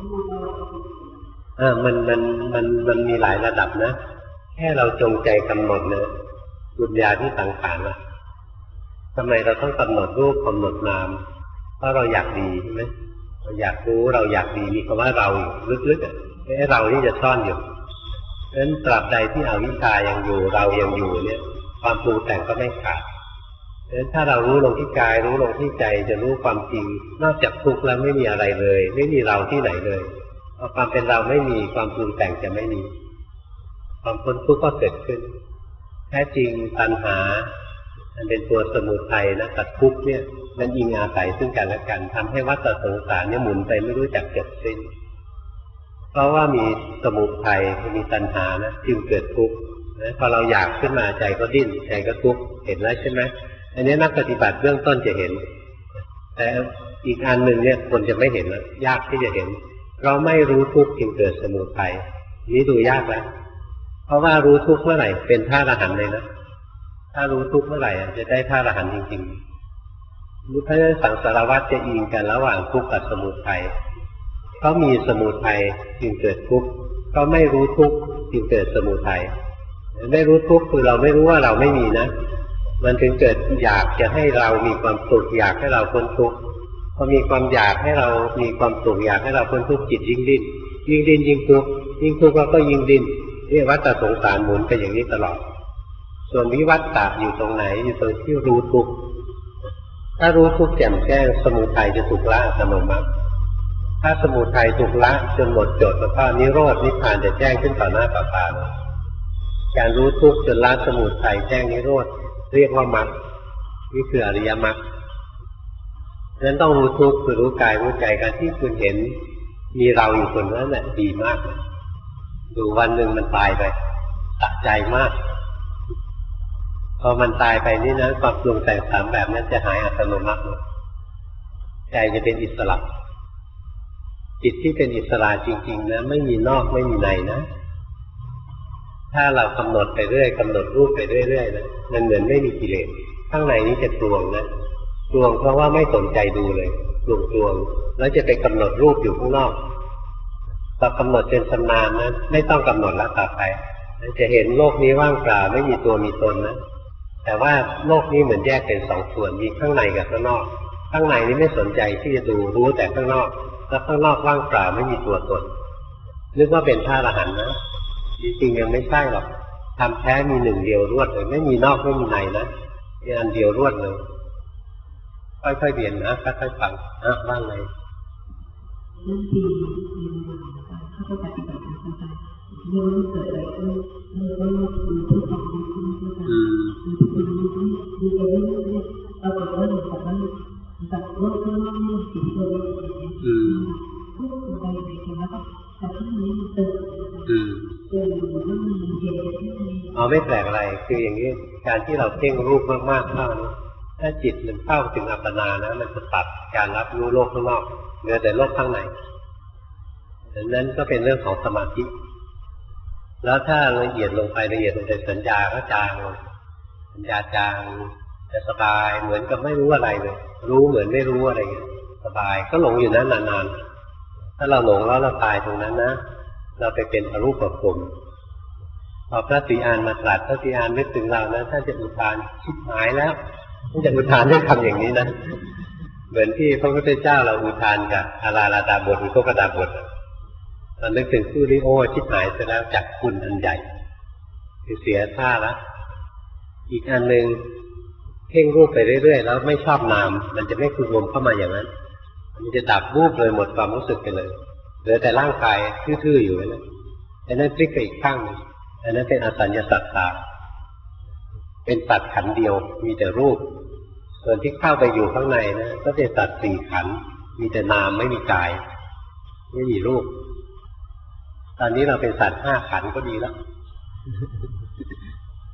มันมีหลายระดับนะแค่เราจงใจกำหนดนะปัญญาที่สังขารนะทำไมเราต้องกำหนดรูปกำหนดนามเพราะเราอยากดีใช่ไหมเราอยากรู้เราอยากดีมีคำว่าเราลึกๆไอ้เรานี่จะซ่อนอยู่เพราะฉะนั้นตราบใดที่อวิชชายังอยู่เรายังอยู่เนี่ยความปรุงแต่งก็ไม่ขาดเพราะฉะนั้นถ้าเรารู้ลงที่กายรู้ลงที่ใจจะรู้ความจริงนอกจากทุกข์แล้วไม่มีอะไรเลยไม่มีเราที่ไหนเลยพอความเป็นเราไม่มีความปรุงแต่งจะไม่มีความพ้นทุกข์ก็เกิดขึ้นแท้จริงตัณหามันเป็นตัวสมุทัยนะตัดทุกข์เนี่ยมันอิงอาศัยซึ่งกันและกันทำให้วัฏสงสารเนี่ยหมุนไปไม่รู้จักจบสิ้นเพราะว่ามีสมุทัยมีตัณหานะจึงเกิดทุกข์พอเราอยากขึ้นมาใจก็ดิ้นใจก็ทุกข์เห็นแล้วใช่ไหมอันนี้นักปฏิบัติเบื้องต้นจะเห็นแต่อีกอันหนึ่งเนี่ยคนจะไม่เห็นแล้วยากที่จะเห็นเราไม่รู้ทุกข์จึงเกิดสมุทัยนี้ดูยากแล้วเพราะว่ารู้ทุกข์เมื่อไหร่เป็นพระอรหันต์เลยนะถ้ารู้ทุกข์เมื่อไหร่จะได้พระอรหันต์จริงๆรู้เพราะฉะนั้นสังสารวัฏจะอิงกันระหว่างทุกข์กับสมุทัยเขามีสมุทัยจึงเกิดทุกข์เขาไม่รู้ทุกข์จึงเกิดสมุทัยไม่รู้ทุกข์คือเราไม่รู้ว่าเราไม่มีนะมันถึงเกิดอยากจะให้เรามีความสุขอยากให้เราพ้นทุกข์พอมีความอยากให้เรามีความสุขอยากให้เราพ้นทุกข์จิตยิ่งดิ้นยิ่งทุกข์เราก็ยิ่งดิ้นนี่วัฏสงสารหมุนไปอย่างนี้ตลอดส่วนวิวัฏฏะอยู่ตรงไหนอยู่ตรงที่รู้ทุกข์ถ้ารู้ทุกข์แจ่มแจ้งสมุทัยจะถูกละอัตโนมัติถ้าสมุทัยถูกละจนหมดจดแล้วก็นิโรธนิพพานจะแจ้งขึ้นต่อหน้าต่อตาการรู้ทุกข์จนละสมุทัยแจ้งนิโรธเรียกว่ามรรคนี่คืออริยมรรคฉะนั้นต้องรู้ทุกข์คือรู้กายรู้ใจการที่คุณเห็นมีเราอยู่คนนั้นแหละดีมากดูวันหนึ่งมันตายไปสะใจมากพอมันตายไปนี่นะความปรุงแต่งสามแบบนั้นจะหายอัตโนมัติใจจะเป็นอิสระจิตที่เป็นอิสระจริงๆนะไม่มีนอกไม่มีในนะถ้าเรากำหนดไปเรื่อยกำหนดรูปไปเรื่อยๆนะมันเหมือนไม่มีกิเลสข้างในนี้จะกลวงนะกลวงเพราะว่าไม่สนใจดูเลยกลวงแล้วจะไปกำหนดรูปอยู่ข้างนอกพอกำหนดจนชำนาญนะไม่ต้องกำหนดแล้วต่อไปจะเห็นโลกนี้ว่างเปล่าไม่มีตัวมีตนนะแต่ว่าโลกนี้เหมือนแยกเป็นสองส่วนมีข้างในกับข้างนอกข้างในนี้ไม่สนใจที่จะดูรู้แต่ข้างนอกแล้วข้างนอกว่างเปล่าไม่มีตัวตนนึกว่าเป็นพระอรหันต์นะจริงๆยังไม่ใช่หรอกทำแท้มีหนึ่งเดียวรวดเลยไม่มีนอกไม่มีในนะมีอันเดียวรวดเลยค่อยๆเรียนนะค่อยๆฟังว่าไงบางทีเขาจะปฏิบัติธรรมกันเมื่อเกิดอะไรขึ้นเมื่อเราดูทุกอย่างดีขึ้นทุกอย่างดีขึ้นดีไปเรื่อยๆเราก็เริ่มจากนั้นจากโลกข้างนอกนี่สิ่งที่เราทุกคนไปไหนกันแล้วก็แต่ที่นี้มันเติมมันเย็นไม่แปลกอะไรคืออย่างนี้การที่เราเพ่งรูปมากๆเท่านี้ถ้าจิตมันเข้าถึงอัปปนานะมันจะตัดการรับรู้โลกข้างนอกเหลือแต่โลกข้างในดังนั้นก็เป็นเรื่องของสมาธิแล้วถ้าละเอียดลงไปสัญญาก็จางสัญญาจางจะสบายเหมือนกับไม่รู้อะไรเลยรู้เหมือนไม่รู้อะไรเงี้ยสบายก็หลงอยู่นั้นนานๆถ้าเราหลงแล้วเราตายตรงนั้นนะเราไปเป็นอรูปภพพอพระศรีอานมาตรัสพระศรีอานนึกถึงเรานะท่านจะอุทานชิบหายแล้วท่านจะอุทานด้วยคำอย่างนี้นะเหมือนที่พระพุทธเจ้าเราอุทานกับอาราลาดาบทหรือโคกดาบทตอนนึกถึงผู้ริโอชิบหายเสร็จแล้วจากคุณอันใหญ่คือเสียท่าแล้วอีกอันหนึ่งเพ่งรูปไปเรื่อยๆแล้วไม่ชอบนามมันจะไม่คุมรวมเข้ามาอย่างนั้นมันจะดับรูปเลยหมดความรู้สึกไปเลยเหลือแต่ร่างกายทื่อๆอยู่นะอันนั้นพลิกไปอีกข้างอันนั้นเป็นอสัญญาสัตตาเป็นสัตว์ขันธ์เดียวมีแต่รูปส่วนที่เข้าไปอยู่ข้างในนะก็เป็นสัตว์สี่ขันธ์มีแต่นามไม่มีกายไม่มีรูปตอนนี้เราเป็นสัตว์ห้าขันธ์ก็ดีแล้ว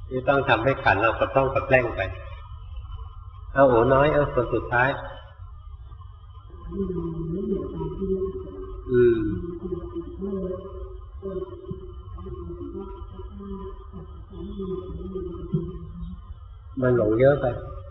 นี่ต้องทำให้ขันเราก็ต้องกระแกล้งไปเอาโอ้น้อยเอาคนสุดท้ายมันหลงเยอะไป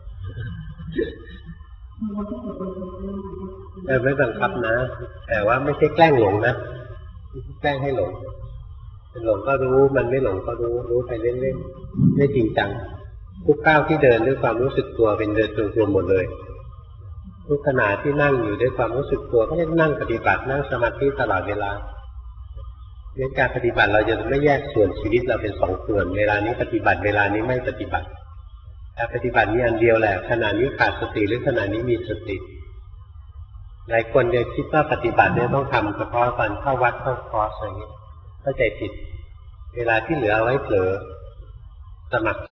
ไม่บังคับนะแต่ว่าไม่ใช่แกล้งหลงนะแกล้งให้หลงเป็นหลงก็รู้มันไม่หลงก็รู้ไปเล่นๆไม่จริงจังทุกก้าวที่เดินด้วยความรู้สึกตัวเป็นเดินจงกรมหมดเลยทุกขณะที่นั่งอยู่ด้วยความรู้สึกตัวก็เรียกนั่งปฏิบัตินั่งสมาธิตลอดเวลาในการปฏิบัติเราจะไม่แยกส่วนชีวิตเราเป็นสองส่วนเวลานี้ปฏิบัติเวลานี้ไม่ปฏิบัติการปฏิบัตินี้อันเดียวแหละขณะนี้ขาดสติหรือขณะนี้มีสติหลายคนเนี่ยคิดว่าปฏิบัติเนี่ยต้องทำเฉพาะตอนเข้าวัดเข้าคอร์สอะไรอย่างนี้เข้าใจผิดเวลาที่เหลือเอาไว้เผลอสมัคร